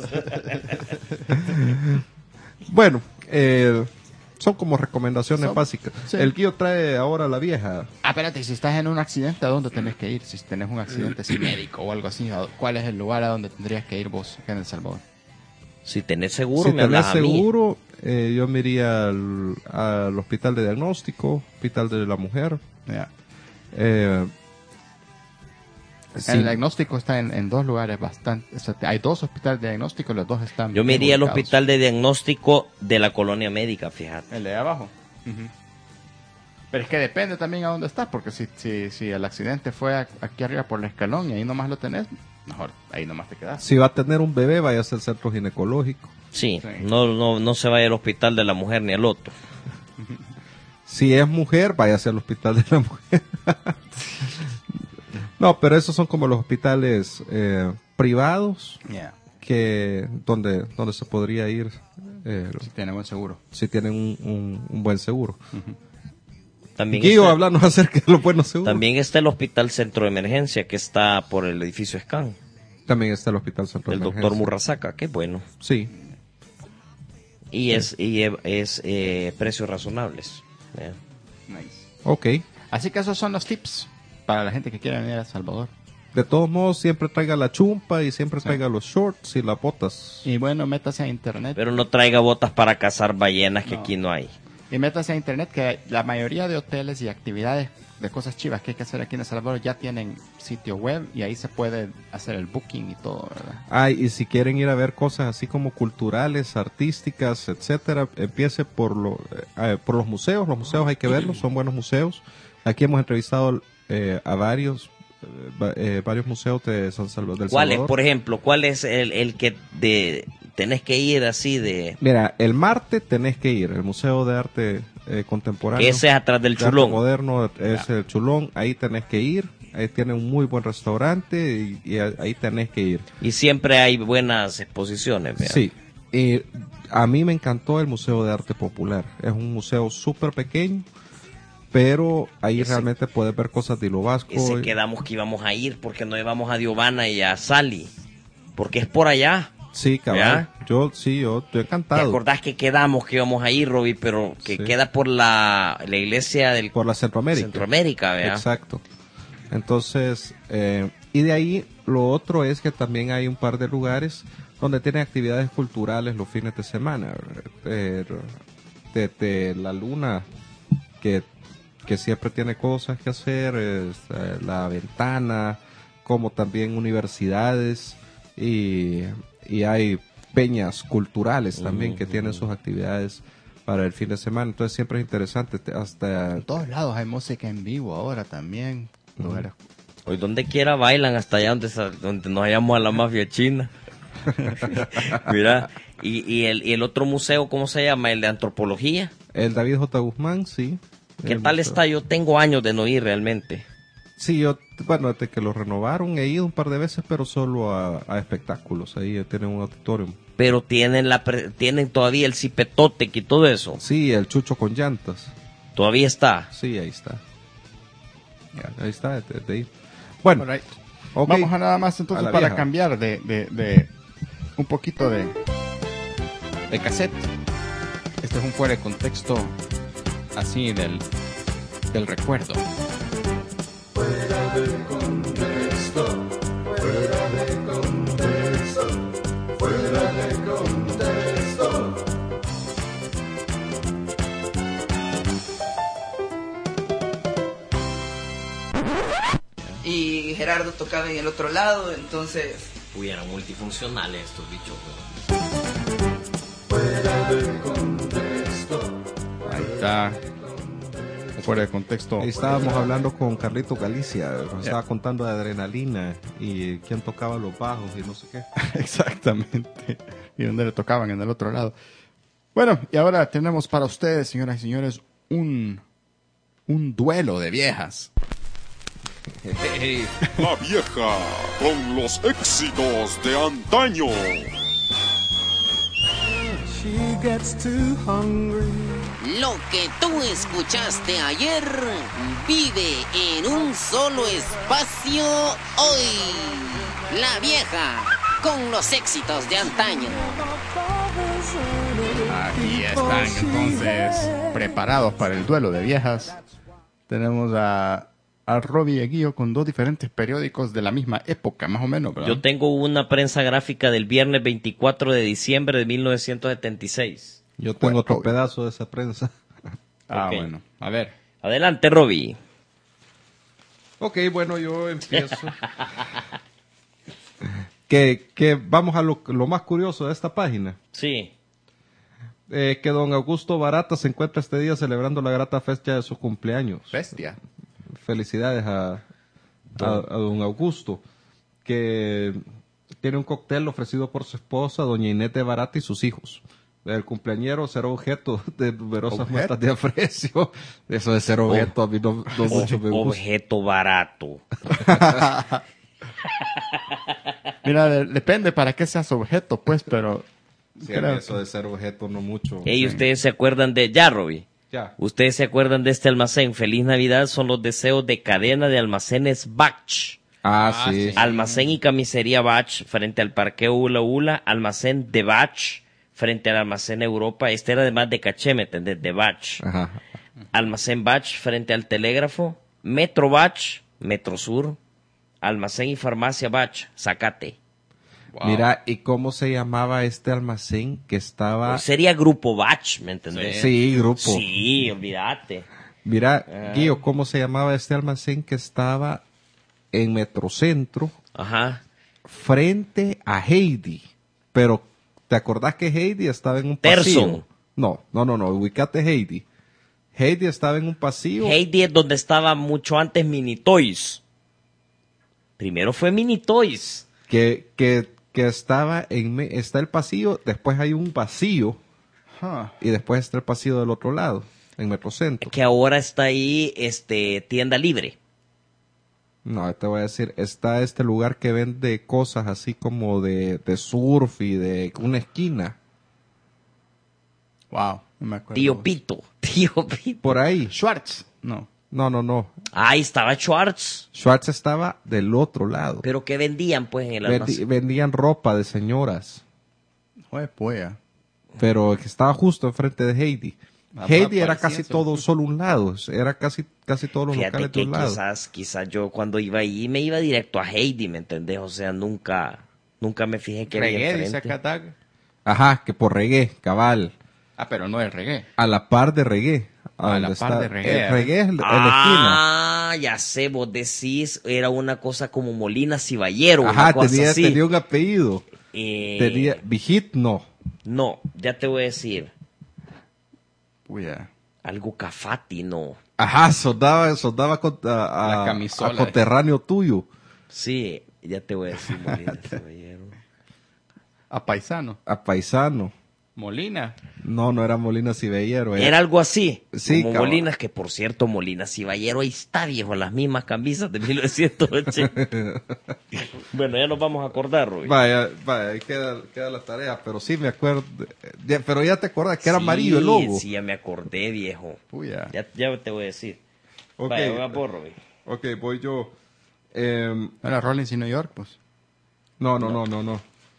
Bueno, eh, son como recomendaciones Son- básicas. sí. El guío trae ahora la vieja. Ah, espérate, si estás en un accidente, ¿a dónde tenés que ir? Si tenés un accidente así médico o algo así, ¿a- ¿cuál es el lugar a donde tendrías que ir vos acá en El Salvador? Si tenés seguro, Si me tenés hablas a mí. seguro, eh, yo me iría al, al hospital de diagnóstico, hospital de la mujer. Ya. Eh, sí. El diagnóstico está en, en dos lugares bastante. O sea, hay dos hospitales de diagnóstico, los dos están. Yo me bien iría al ubicados. hospital de diagnóstico de la colonia médica, fíjate. El de abajo. Pero es que depende también a dónde estás, porque si, si, si el accidente fue a- aquí arriba por el escalón y ahí nomás lo tenés, mejor ahí nomás te quedas. Si va a tener un bebé, vaya al centro ginecológico. Sí, Sí. No, no, no se vaya al hospital de la mujer ni al otro. Si es mujer, váyase al hospital de la mujer. No, pero esos son como los hospitales eh, privados Yeah. que donde donde se podría ir eh, Si tiene buen seguro. si tienen un, un, un buen seguro. También Guío, está, hablarnos acerca de los buenos seguros. también está el Hospital Centro de Emergencia que está por el edificio Scan, También está el Hospital Centro de del doctor Emergencia. Murrazaca, qué bueno. Sí. Y es, y e- es eh, precios razonables. ¿eh? Nice. Ok. Así que esos son los tips para la gente que quiera venir a El Salvador. De todos modos, siempre traiga la chumpa y siempre traiga los shorts y las botas. Y bueno, métase a internet. Pero no traiga botas para cazar ballenas, que No. aquí no hay. Y métase a internet que la mayoría de hoteles y actividades de cosas chivas que hay que hacer aquí en El Salvador ya tienen sitio web y ahí se puede hacer el booking y todo, ¿verdad? Ay, y si quieren ir a ver cosas así como culturales, artísticas, etcétera, empiece por, lo, eh, por los museos. Los museos hay que verlos, son buenos museos. Aquí hemos entrevistado eh, a varios eh, va- eh, varios museos de San Salvador. Del ¿Cuál es, Salvador. por ejemplo, cuál es el, el que de, tenés que ir así de... Mira, el martes tenés que ir, el Museo de Arte eh, Contemporáneo. Que ese es atrás del de arte Chulón. moderno es el Chulón, ahí tenés que ir. Ahí tiene un muy buen restaurante y, y ahí tenés que ir. Y siempre hay buenas exposiciones, ¿verdad? Sí, y a mí me encantó el Museo de Arte Popular. Es un museo súper pequeño, pero ahí Ese- realmente puedes ver cosas de Hilo Vasco. Ese y- quedamos que íbamos a ir porque no íbamos a Diobana y a Sali. Porque es por allá. Sí, cabal. ¿Ya? Yo, sí, yo estoy ¿Te encantado. acordás que quedamos que íbamos a ir, Roby? Pero que Sí. queda por la, la iglesia del Por la Centroamérica. Centroamérica, ¿verdad? Exacto. Entonces, eh, y de ahí lo otro es que también hay un par de lugares donde tienen actividades culturales los fines de semana. Eh, Desde la Luna, que, que siempre tiene cosas que hacer, es, eh, la Ventana, como también universidades y, y hay peñas culturales también que tienen sus actividades para el fin de semana. Entonces siempre es interesante. te- Hasta En todos lados hay música en vivo ahora también. Lugares- Hoy donde quiera bailan, hasta allá donde, sa- donde nos hallamos a la mafia china. Mira, y, y, el, y el otro museo, ¿cómo se llama? El de antropología. el David J. Guzmán, sí. ¿Qué El tal museo. está? Yo tengo años de no ir realmente. Sí, yo, bueno, desde que lo renovaron he ido un par de veces, pero solo a, a espectáculos. Ahí tienen un auditorium. Pero tienen la pre- tienen todavía el cipetote y todo eso. Sí, el Chucho con llantas. Todavía está. Sí, ahí está. Ahí está, desde ahí. Bueno, Alright. ok. Vamos a nada más A entonces la para vieja. cambiar de, de, de un poquito de, de cassette. Este es un fuera de contexto así del, del recuerdo. Y Gerardo tocaba en el otro lado, entonces Uy, eran multifuncionales estos bichos. Ahí está. Un fuera de contexto. Ahí estábamos hablando con Carlito Galicia. Nos estaba contando de Adrenalina y quién tocaba los bajos y no sé qué. Exactamente. Y donde le tocaban en el otro lado. Bueno, y ahora tenemos para ustedes, señoras y señores, un, un duelo de viejas. La vieja con los éxitos de antaño. Lo que tú escuchaste ayer vive en un solo espacio hoy. La vieja con los éxitos de antaño. Aquí están entonces preparados para el duelo de viejas. Tenemos a, a Robbie y a Guillo con dos diferentes periódicos de la misma época, más o menos, ¿verdad? Yo tengo una prensa gráfica del viernes veinticuatro de diciembre de mil novecientos setenta y seis. Yo tengo Bueno, otro obvio. pedazo de esa prensa. Ah, Ok. bueno. A ver. Adelante, Roby. Ok, bueno, yo empiezo. que, que vamos a lo, lo más curioso de esta página. Sí. Eh, que don Augusto Barata se encuentra este día celebrando la grata fecha de su cumpleaños. Bestia. Felicidades a, a, a don Augusto, que tiene un cóctel ofrecido por su esposa, doña Inés de Barata, y sus hijos. El cumpleañero, ser objeto de numerosas ¿Objeto? muestras de aprecio. Eso de ser objeto a mí no, no mucho me O- gusta. objeto barato. Mira, de- depende para qué seas objeto, pues, pero... Sí, a mí creo eso que- de ser objeto no mucho. Ey, ¿ustedes se acuerdan de... Ya, Robbie. Ya. ¿Ustedes se acuerdan de este almacén? Feliz Navidad son los deseos de cadena de almacenes Bach. Ah, Ah, sí. sí. Almacén y camisería Bach frente al parqueo Ula Ula. Almacén de Bach frente al almacén Europa. Este era además de caché, ¿me entendés? De Bach. Ajá. Almacén Bach frente al telégrafo. Metro Bach, Metro Sur. Almacén y farmacia Bach, Zacate. Wow. Mira, ¿y cómo se llamaba este almacén que estaba? Sería Grupo Bach, ¿me entendés? Sí, grupo. Sí, olvídate. Mira, Ah. Guillo, ¿cómo se llamaba este almacén que estaba en Metrocentro Ajá. frente a Heidi? Pero, ¿te acordás que Heidi estaba en un pasillo? Terson. No, no, no, no, ubicate Heidi. Heidi estaba en un pasillo. Heidi es donde estaba mucho antes Mini Toys. Primero fue Mini Toys. que, que, que estaba en, me- está el pasillo, después hay un vacío Huh. y después está el pasillo del otro lado, en Metrocentro. Que ahora está ahí, este, tienda libre. No, te voy a decir, está este lugar que vende cosas así como de, de surf y de una esquina. Wow, no me acuerdo. Tío Pito. Tío Pito. Por ahí. Schwartz. No. No, no, no. Ahí estaba Schwartz. Schwartz estaba del otro lado. Pero que vendían, pues, en el Vendi- almacén. vendían ropa de señoras, Joder, polla. pero que estaba justo enfrente de Heidi. Ah, Heidi pa- era parecía casi eso. todo solo un lado, era casi casi todos los Fíjate locales de que un lado. quizás, quizás yo cuando iba ahí me iba directo a Heidi, ¿me entendés? O sea, nunca, nunca me fijé que había Reggae, dice enfrente. acá Tag. Ajá, que por reggae, cabal, Ah, pero no es reggae. a la par de reggae. A la donde par de reggae, El reggae es en la Ah, ya sé, vos decís, era una cosa como Molina Ciballero, esquina. una Ajá, cosa tenía, así. tenía un apellido. Eh, Tenía, Vigit no. No, ya te voy a decir, Puya. algo Cafati, no. Ajá, sonaba, sonaba con, a, a- La camisola. a conterráneo tuyo. Sí, ya te voy a decir Molina Ciballero. A paisano. A paisano. Molina. No, no era Molina Cibellero. Era algo así, Sí, como cabal. Molinas, que por cierto, Molina Ciballero, ahí está, viejo, las mismas camisas de mil novecientos ochenta. Bueno, ya nos vamos a acordar, Rubí. Vaya, vaya, ahí queda, queda la tarea, pero sí me acuerdo. Ya- pero ya te acuerdas que era Sí, amarillo el logo. Sí, ya me acordé, viejo. Puya. Ya, ya te voy a decir. Ok. Vaya, voy a por, Rubí. Ok, voy yo. Em, Era Rollins y New York, pues. no, no, no, no, no.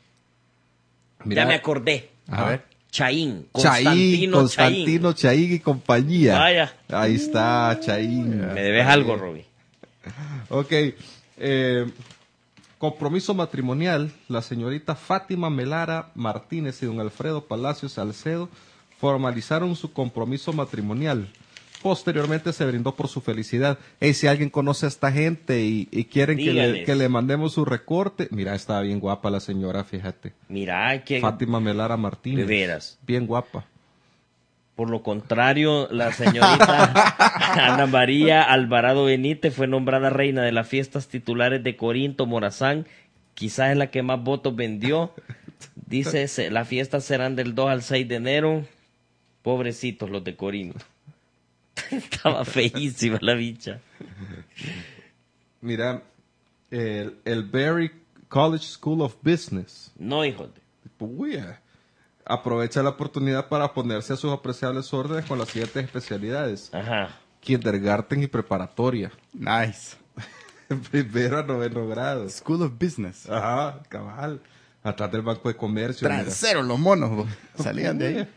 Ya me acordé. A ver. Chaín, Chaín, Constantino, Constantino Chaín y compañía. Vaya. Ahí está, Chaín. Chaín. Me debes algo, Rubí. Ok. eh, compromiso matrimonial. La señorita Fátima Melara Martínez y don Alfredo Palacios Salcedo formalizaron su compromiso matrimonial. Posteriormente se brindó por su felicidad. Hey, si alguien conoce a esta gente y, y quieren que le, Dígales. que le mandemos su recorte. Mira, estaba bien guapa la señora, fíjate. Mira, que Fátima Melara Martínez. de veras. Bien guapa. Por lo contrario, la señorita Ana María Alvarado Benítez fue nombrada reina de las fiestas titulares de Corinto, Morazán. Quizás es la que más votos vendió. Dice, se- las fiestas serán del dos al seis de enero. Pobrecitos los de Corinto. Estaba feísima la bicha. Mira, el, el Berry College School of Business. No, hijo de... Uy, eh. Aprovecha la oportunidad para ponerse a sus apreciables órdenes con las siguientes especialidades. Ajá. Kindergarten y preparatoria. Nice. Primero a noveno grado. School of Business. Ajá, cabal. Atrás del Banco de Comercio. mira. Transeros los monos, bo. Salían de ahí.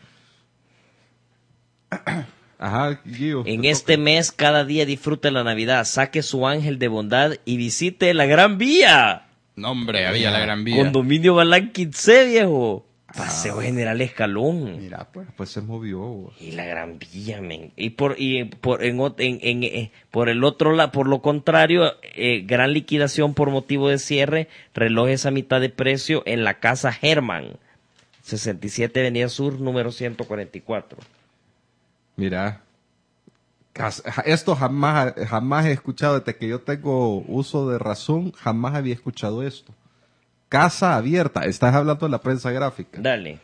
Ajá, Gio. En te este mes, cada día disfrute la Navidad. Saque su ángel de bondad y visite la Gran Vía. No, hombre, había la Gran Vía. Condominio Balán quince, viejo. Paseo General Escalón. Mira, pues. toca. Pues se movió. güey. Y la Gran Vía, men. Y por, y por, en, ot- en, en, eh, por el otro lado, por lo contrario, eh, gran liquidación por motivo de cierre, relojes a mitad de precio en la Casa Herman. sesenta y siete Avenida Sur, número ciento cuarenta y cuatro. Mira. cas- ja- Esto jamás, jamás he escuchado, desde que yo tengo uso de razón, jamás había escuchado esto. Casa abierta. Estás hablando de la prensa gráfica. Dale.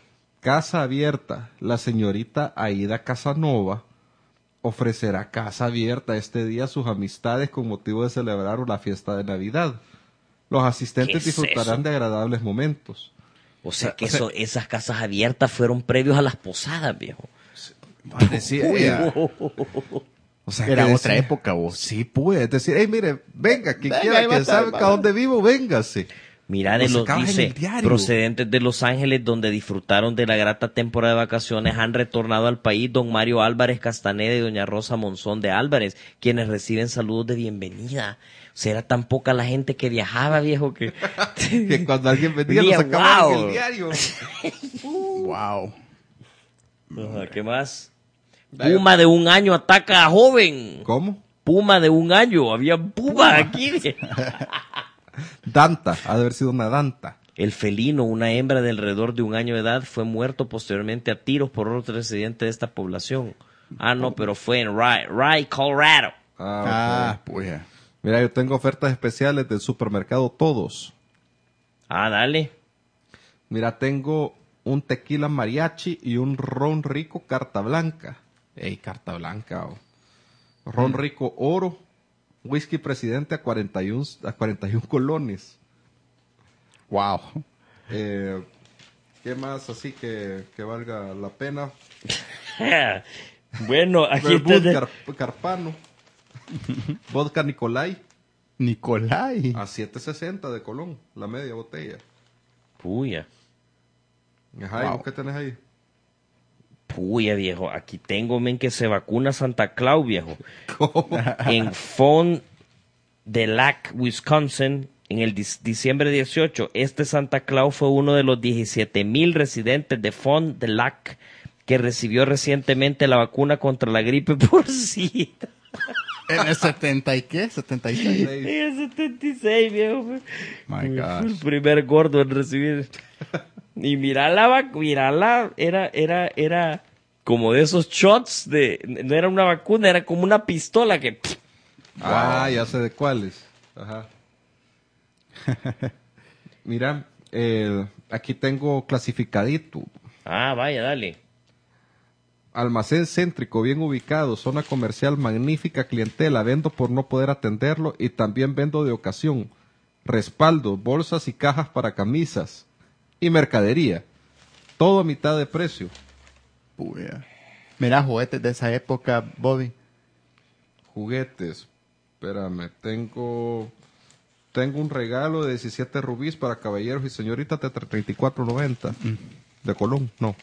Casa abierta. La señorita Aida Casanova ofrecerá casa abierta este día a sus amistades con motivo de celebrar la fiesta de Navidad. Los asistentes ¿Qué es disfrutarán eso? de agradables momentos. O sea que o sea- eso, esas casas abiertas fueron previos a las posadas, viejo. Decía, ella- o sea, Era que otra decía- época, vos. Sí, pues, decir, hey, mire, venga, quien Venga, quiera, ahí va que a estar, sabe va. a dónde vivo, véngase. Mira, de Lo los sacabas en dice, el diario. procedentes de Los Ángeles, donde disfrutaron de la grata temporada de vacaciones, han retornado al país don Mario Álvarez Castaneda y doña Rosa Monzón de Álvarez, quienes reciben saludos de bienvenida. O sea, era tan poca la gente que viajaba, viejo, que... Que cuando alguien venía, Venía, lo sacaban en wow. el diario. Wow. Ajá, ¿qué más? Puma de un año ataca a joven. ¿Cómo? Puma de un año, había puma aquí. Danta, ha de haber sido una danta. El felino, una hembra de alrededor de un año de edad, fue muerto posteriormente a tiros por otro residente de esta población. Ah, no, pero fue en Rye, Rye, Colorado. Ah, Ah, pues. Mira, yo tengo ofertas especiales del supermercado Todos. Ah, dale. Mira, tengo un tequila mariachi y un ron rico carta blanca. Ey, carta blanca. oh. Ron rico oro, whisky presidente a cuarenta y uno, a cuarenta y uno colones. Wow. Eh, ¿Qué más así que, que valga la pena? Bueno, aquí Vermouth está. Car- Carpano. Vodka Nicolai Nicolai. a siete sesenta de Colón, la media botella. Puya, Ajá, ¿y Wow. vos qué tenés ahí? puya, viejo. Aquí tengo, men, que se vacuna Santa Claus, viejo. ¿Cómo? En Fond de Lac, Wisconsin, en el dis- diciembre dieciocho, este Santa Claus fue uno de los diecisiete mil residentes de Fond de Lac que recibió recientemente la vacuna contra la gripe porcina. ¿En el setenta y qué? ¿setenta y seis? En el setenta y seis, viejo. My Fue el gosh. primer gordo en recibir. Y mira la vac- mira la, era, era, era como de esos shots de, no era una vacuna, era como una pistola que, Ah, ya sé de cuáles. Ajá. Mira, eh, aquí tengo clasificadito. ah, vaya, dale. Almacén céntrico, bien ubicado, zona comercial magnífica, clientela, vendo por no poder atenderlo y también vendo de ocasión. Respaldo, bolsas y cajas para camisas y mercadería. Todo a mitad de precio. Puya. Mira, juguetes de esa época, Bobby. Juguetes. Espérame, tengo tengo un regalo de diecisiete rubíes para caballeros y señoritas de treinta y cuatro noventa. De Colón, no.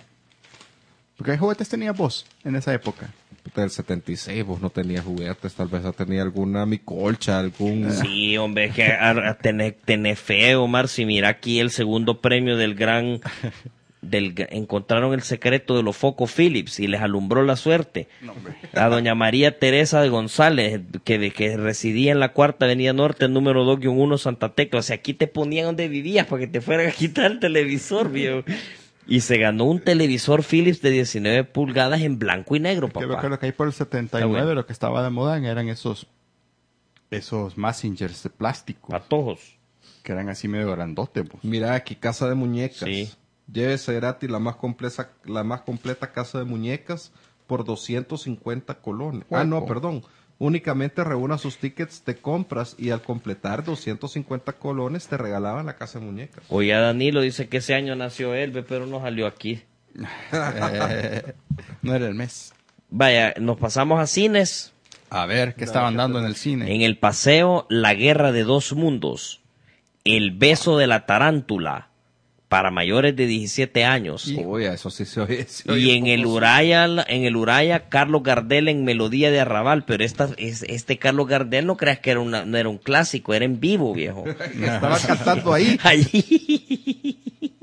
¿Qué juguetes tenías vos en esa época? Del setenta y seis vos no tenías juguetes, tal vez tenía alguna mi colcha, algún... Sí, hombre, que a- a tener, tener fe, Omar, si mira aquí el segundo premio del gran, del, gr- encontraron el secreto de los focos Philips y les alumbró la suerte. A doña María Teresa de González, que, que residía en la Cuarta Avenida Norte, número dos uno Santa Tecla. O sea, aquí te ponían donde vivías para que te fueran a quitar el televisor, viejo. Y se ganó un televisor Philips de diecinueve pulgadas en blanco y negro, Creo papá. que lo que hay por el setenta y Está nueve, bueno. lo que estaba de moda eran esos esos Messengers de plástico, Patojos. que eran así medio grandotes. Pues. Mira aquí, casa de muñecas. Sí. Llévese gratis la más completa, la más completa casa de muñecas por doscientos cincuenta colones. Ah, no, Hueco. perdón. Únicamente reúna sus tickets de compras y al completar doscientos cincuenta colones te regalaban la casa de muñecas. Oye, Danilo dice que ese año nació él, ve, pero no salió aquí. Eh, no era el mes. Vaya, nos pasamos a cines. A ver, ¿qué estaban dando en el cine? En el paseo, La Guerra de Dos Mundos. El beso de la tarántula. Para mayores de diecisiete años. Y, Oye, eso sí se oye. se oye en el poco. Uraya, en el Uraya, Carlos Gardel en Melodía de Arrabal. Pero esta, es, este Carlos Gardel no creas que era, una, no era un clásico, era en vivo, viejo. Estaba cantando ahí. Allí.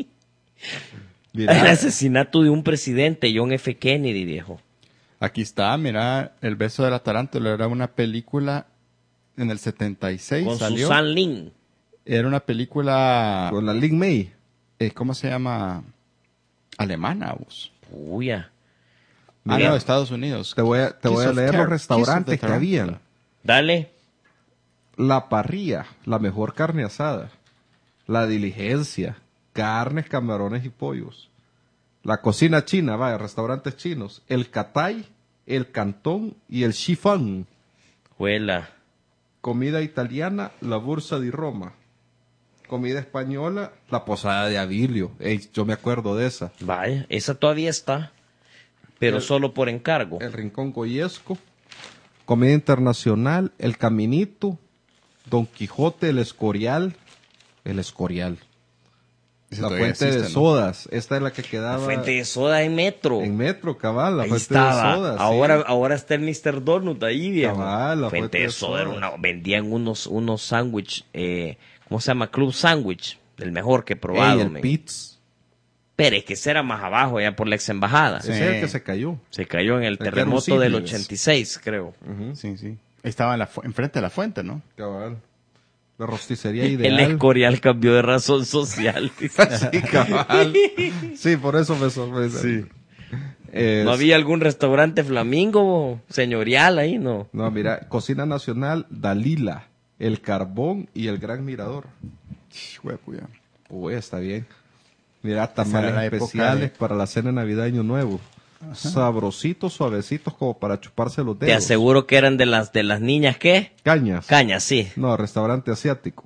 Mira, El asesinato de un presidente, John F. Kennedy, viejo. Aquí está, mira, El beso de la tarántula era una película en el setenta y seis. Con salió. Susan Lin. Era una película, con la Lin May. eh, ¿cómo se llama? Alemana, vos. Puya. Ah, Mira. no, Estados Unidos. Te voy a, te voy Kiss a of leer Tar- los Kiss restaurantes of the que habían. Tarantula. Dale. La Parrilla, la mejor carne asada. La Diligencia, carnes, camarones y pollos. La cocina china, vaya, restaurantes chinos. El Catay, el Cantón y el Chiffon. Juela. Comida italiana, la Bursa di Roma. Comida española, la Posada de Abilio. Ey, yo me acuerdo de esa. Vaya, esa todavía está, pero El- solo por encargo. El Rincón Goyesco. Comida internacional, el Caminito. Don Quijote, el Escorial. El Escorial. Ese La todavía Fuente de existe, ¿no? Sodas. Esta es la que La quedaba fuente de soda en metro. en Metro, cabal. La Ahí Fuente estaba. de Sodas. sí. ahora, ahora está el mister Donut ahí, viejo. Cabal, la Fuente fuente de de soda era soda. una, vendían unos, unos sándwich, eh, ¿cómo se llama? Club Sándwich, el mejor que he probado. Ey, el men. Pitts. Pero es que ese era más abajo, ya por la ex embajada. Ese es el que se cayó. Se cayó en el El que era un terremoto del Sydney, ochenta y seis, creo. Sí, sí. Estaba en la fu- enfrente de la fuente, ¿no? Cabal. La rosticería El ideal. Escorial cambió de razón social. Sí, cabal. Sí, por eso me sorprende. Sí. Eh, ¿No había algún restaurante flamingo señorial ahí? No. No, mira, Cocina Nacional, Dalila, El Carbón y El Gran Mirador. Huepuya. Uy, está bien. Mira, era tamales la época especiales de- para la cena de Navidad y Año Nuevo. Sabrositos, suavecitos como para chuparse los Te dedos. aseguro que eran de las de las niñas, ¿qué? Cañas. Cañas, sí. No, restaurante asiático.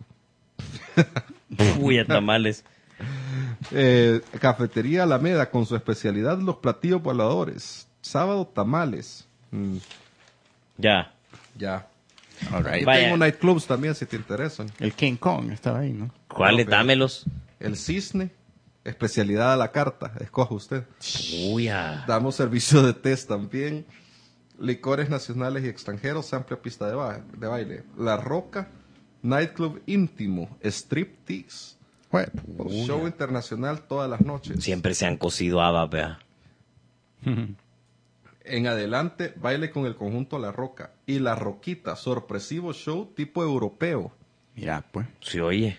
Uy, a tamales. Eh, Cafetería Alameda con su especialidad los platillos voladores. Sábado tamales. Mm, Ya. ya. All right. Yo Vaya. tengo nightclubs también si te interesan. El King Kong estaba ahí, ¿no? ¿Cuáles? Ok. Dámelos. El Cisne, especialidad a la carta. Escoja usted. Uy, ah. Damos servicio de test también. Licores nacionales y extranjeros, amplia pista de, ba- de baile. La Roca, nightclub íntimo, striptease. Hue- Show internacional todas las noches. Siempre se han cocido habas, vea. En adelante, baile con el conjunto La Roca. Y La Roquita, sorpresivo show tipo europeo. Mira, pues. Se oye.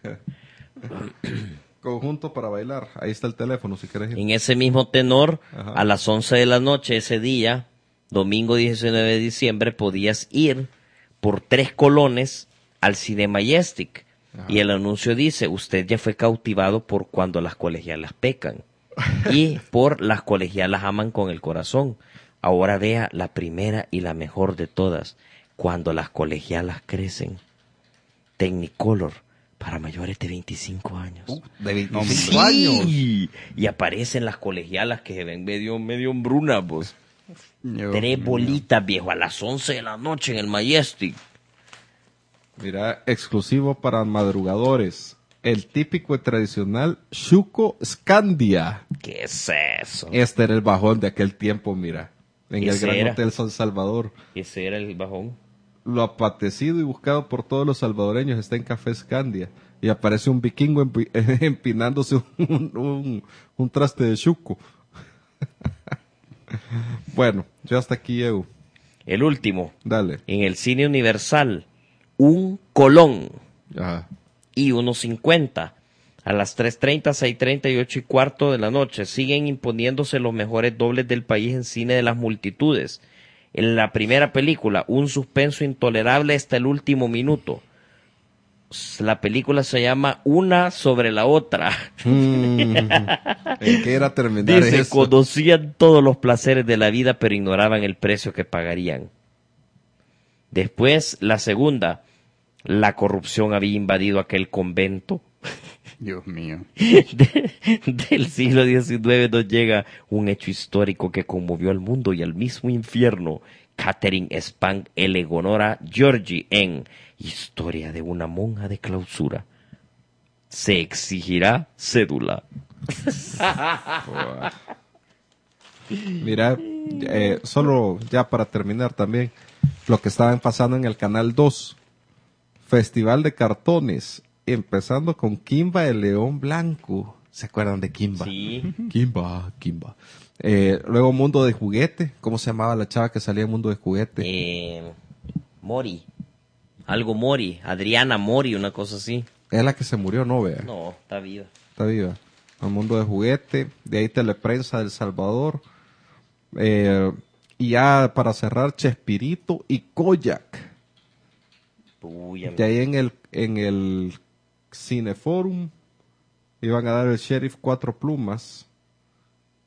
Conjunto para bailar. Ahí está el teléfono si quieres ir. En ese mismo tenor, Ajá. a las once de la noche ese día, domingo diecinueve de diciembre, podías ir por tres colones al Cine Majestic. Y el anuncio dice, usted ya fue cautivado por cuando las colegialas pecan. Y por las colegialas aman con el corazón. Ahora vea la primera y la mejor de todas, cuando las colegialas crecen. Technicolor, para mayores de veinticinco años. De veinticinco Sí, años. y aparecen las colegialas que se ven medio, medio hombrunas, pues. Yo- Tres bolitas, viejo, a las once de la noche en el Majestic. Mira, exclusivo para madrugadores. El típico y tradicional Chuco Scandia. ¿Qué es eso? Este era el bajón de aquel tiempo, mira. En el Ese Gran era. Hotel San Salvador. Ese era el bajón. Lo apetecido y buscado por todos los salvadoreños está en Café Scandia. Y aparece un vikingo empi- empinándose un, un, un traste de chuco. Bueno, yo hasta aquí llego. El último, Dale. en el Cine Universal, un colón Ajá. y uno cincuenta. A las tres treinta, seis treinta y ocho y cuarto de la noche siguen imponiéndose los mejores dobles del país en cine de las multitudes. En la primera película, un suspenso intolerable hasta el último minuto. La película se llama Una sobre la otra. Mm, ¿En qué era terminar Dice, eso? conocían todos los placeres de la vida, pero ignoraban el precio que pagarían. Después, la segunda, la corrupción había invadido aquel convento. Dios mío. De- del siglo diecinueve nos llega un hecho histórico que conmovió al mundo y al mismo infierno. Catherine Spank Elegonora Georgi en Historia de una monja de clausura. Se exigirá cédula. Mira, eh, solo ya para terminar también, lo que estaban pasando en el Canal dos. Festival de cartones, empezando con Kimba el León Blanco. ¿Se acuerdan de Kimba? Sí. Kimba, Kimba. Eh, luego Mundo de Juguete. ¿Cómo se llamaba la chava que salía en Mundo de Juguete? Eh, Mori. Algo Mori. Adriana Mori, una cosa así. Es la que se murió, ¿no? Vea. No, está viva. Está viva. El Mundo de Juguete. De ahí Teleprensa del Salvador. Eh, y ya para cerrar, Chespirito y Koyak. Uy, De ahí en el, en el Cineforum iban a dar el Sheriff Cuatro Plumas.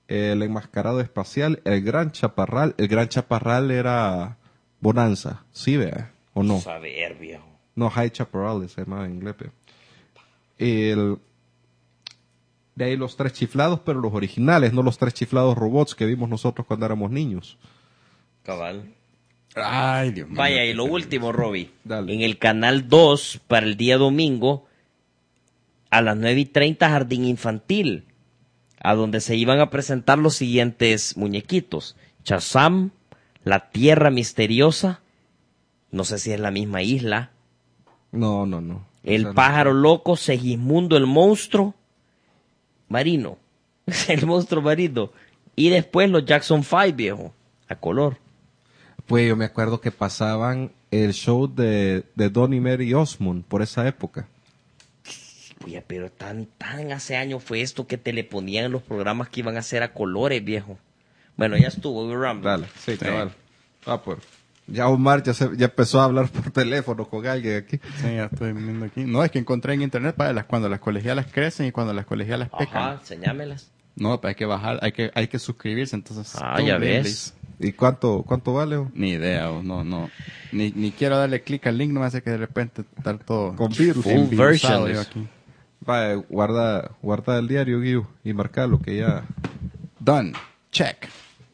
El enmascarado espacial, el gran chaparral. El gran chaparral era Bonanza, ¿sí vea? ¿O no? Saber, viejo. No, High Chaparral se llamaba en inglés. pe. El... De ahí los tres chiflados, pero los originales, no los tres chiflados robots que vimos nosotros cuando éramos niños. Cabal. Ay, Dios mío. Vaya, y lo último, Robbie. Dale. En el canal dos, para el día domingo, a las nueve y treinta, Jardín Infantil, a donde se iban a presentar los siguientes muñequitos. Shazam, La Tierra Misteriosa, no sé si es la misma isla. No, no, no. El O sea, no. Pájaro Loco, Segismundo el Monstruo Marino. El monstruo marino. Y después los Jackson Five, viejo, a color. Pues yo me acuerdo que pasaban el show de, de Donnie Mary Osmond por esa época. Oye, pero tan, tan hace años fue esto que te le ponían en los programas que iban a hacer a colores, viejo. Bueno, ya estuvo, we Rumble. Dale, sí, cabal. Ah, pues. Ya Omar ya, se, ya empezó a hablar por teléfono con alguien aquí. Sí, ya estoy viendo aquí. No, es que encontré en internet para las, cuando las colegialas crecen y cuando las colegialas pecan. Ajá, enseñámelas. No, pues hay que bajar, hay que, hay que suscribirse, entonces. Ah, todo ya bien, ves. Liz. ¿Y cuánto, cuánto vale? o? Ni idea, o no, no. Ni, ni quiero darle clic al link, no me hace que de repente estar todo Con virus. Full envirusado version. yo aquí. Va, guarda, guarda el diario, Guido, y marcalo que ya... Done. Check.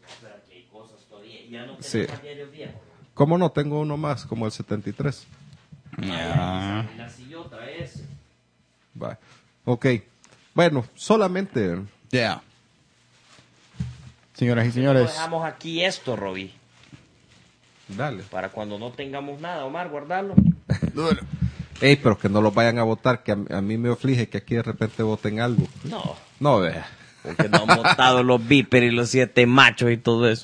Sí. ¿Cómo no? Tengo uno más, como el setenta y tres. Ya. Va. Ok. Bueno, solamente... Yeah. Señoras y Lo señores. dejamos aquí esto, Robbie. Dale. Para cuando no tengamos nada, Omar, guardarlo. Ey, pero que no los vayan a votar, que a, a mí me aflige que aquí de repente voten algo. No, No, vea. porque no han votado los Viper y los siete machos y todo eso.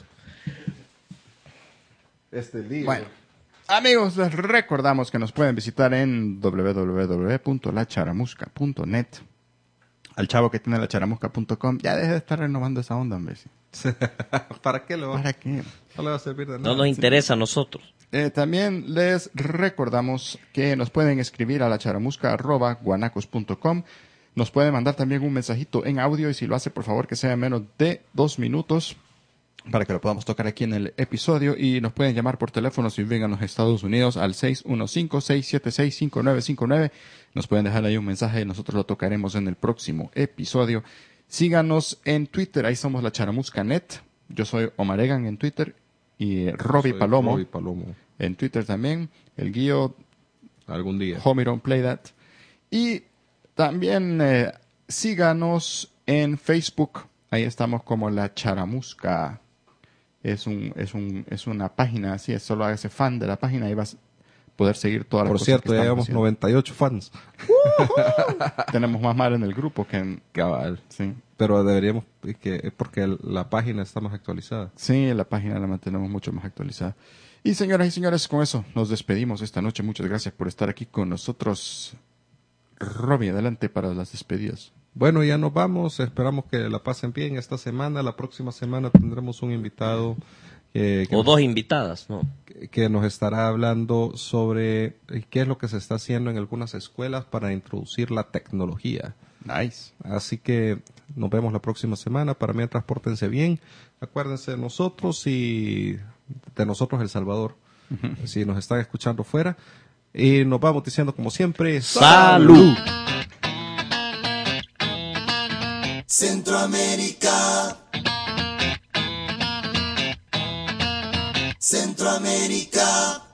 Este lío. Bueno, amigos, les recordamos que nos pueden visitar en doble u doble u doble u punto la charamusca punto net. Al chavo que tiene la charamusca punto com. Ya deje de estar renovando esa onda, hombre. sí. ¿Para qué lo va? ¿Para qué? No le va a servir de nada. No nos interesa a nosotros. Eh, también les recordamos que nos pueden escribir a la charamusca arroba guanacos punto com. Nos pueden mandar también un mensajito en audio y si lo hace, por favor, que sea menos de dos minutos para que lo podamos tocar aquí en el episodio. Y nos pueden llamar por teléfono si viven en los Estados Unidos al seis uno cinco, seis siete seis, cinco nueve cinco nueve. Nos pueden dejar ahí un mensaje y nosotros lo tocaremos en el próximo episodio. Síganos en Twitter, ahí somos la charamusca net. Yo soy Omar Egan en Twitter y Robbie Soy Palomo. Robbie Palomo. En Twitter también, el guío Algún día. Homie Don't Play That. Y también eh, síganos en Facebook. Ahí estamos como La Charamusca. Es un, es un, es una página así, es solo hágase fan de la página y vas a poder seguir todas las Por cosas cierto, que ya estamos llevamos haciendo. noventa y ocho fans. Tenemos más mal en el grupo que en... Cabal. Sí. Pero deberíamos, es que es porque la página está más actualizada. Sí, la página la mantenemos mucho más actualizada. Y señoras y señores, con eso nos despedimos esta noche. Muchas gracias por estar aquí con nosotros. Robbie, adelante para las despedidas. Bueno, ya nos vamos. Esperamos que la pasen bien esta semana. La próxima semana tendremos un invitado eh, que, O nos, dos invitadas, ¿no? que- que nos estará hablando sobre eh, qué es lo que se está haciendo en algunas escuelas para introducir la tecnología. Nice. Así que nos vemos la próxima semana. Para mientras, pórtense bien. Acuérdense de nosotros y de nosotros El Salvador. Si nos están escuchando fuera. Y nos vamos diciendo como siempre. ¡Salud! Centroamérica. Centroamérica.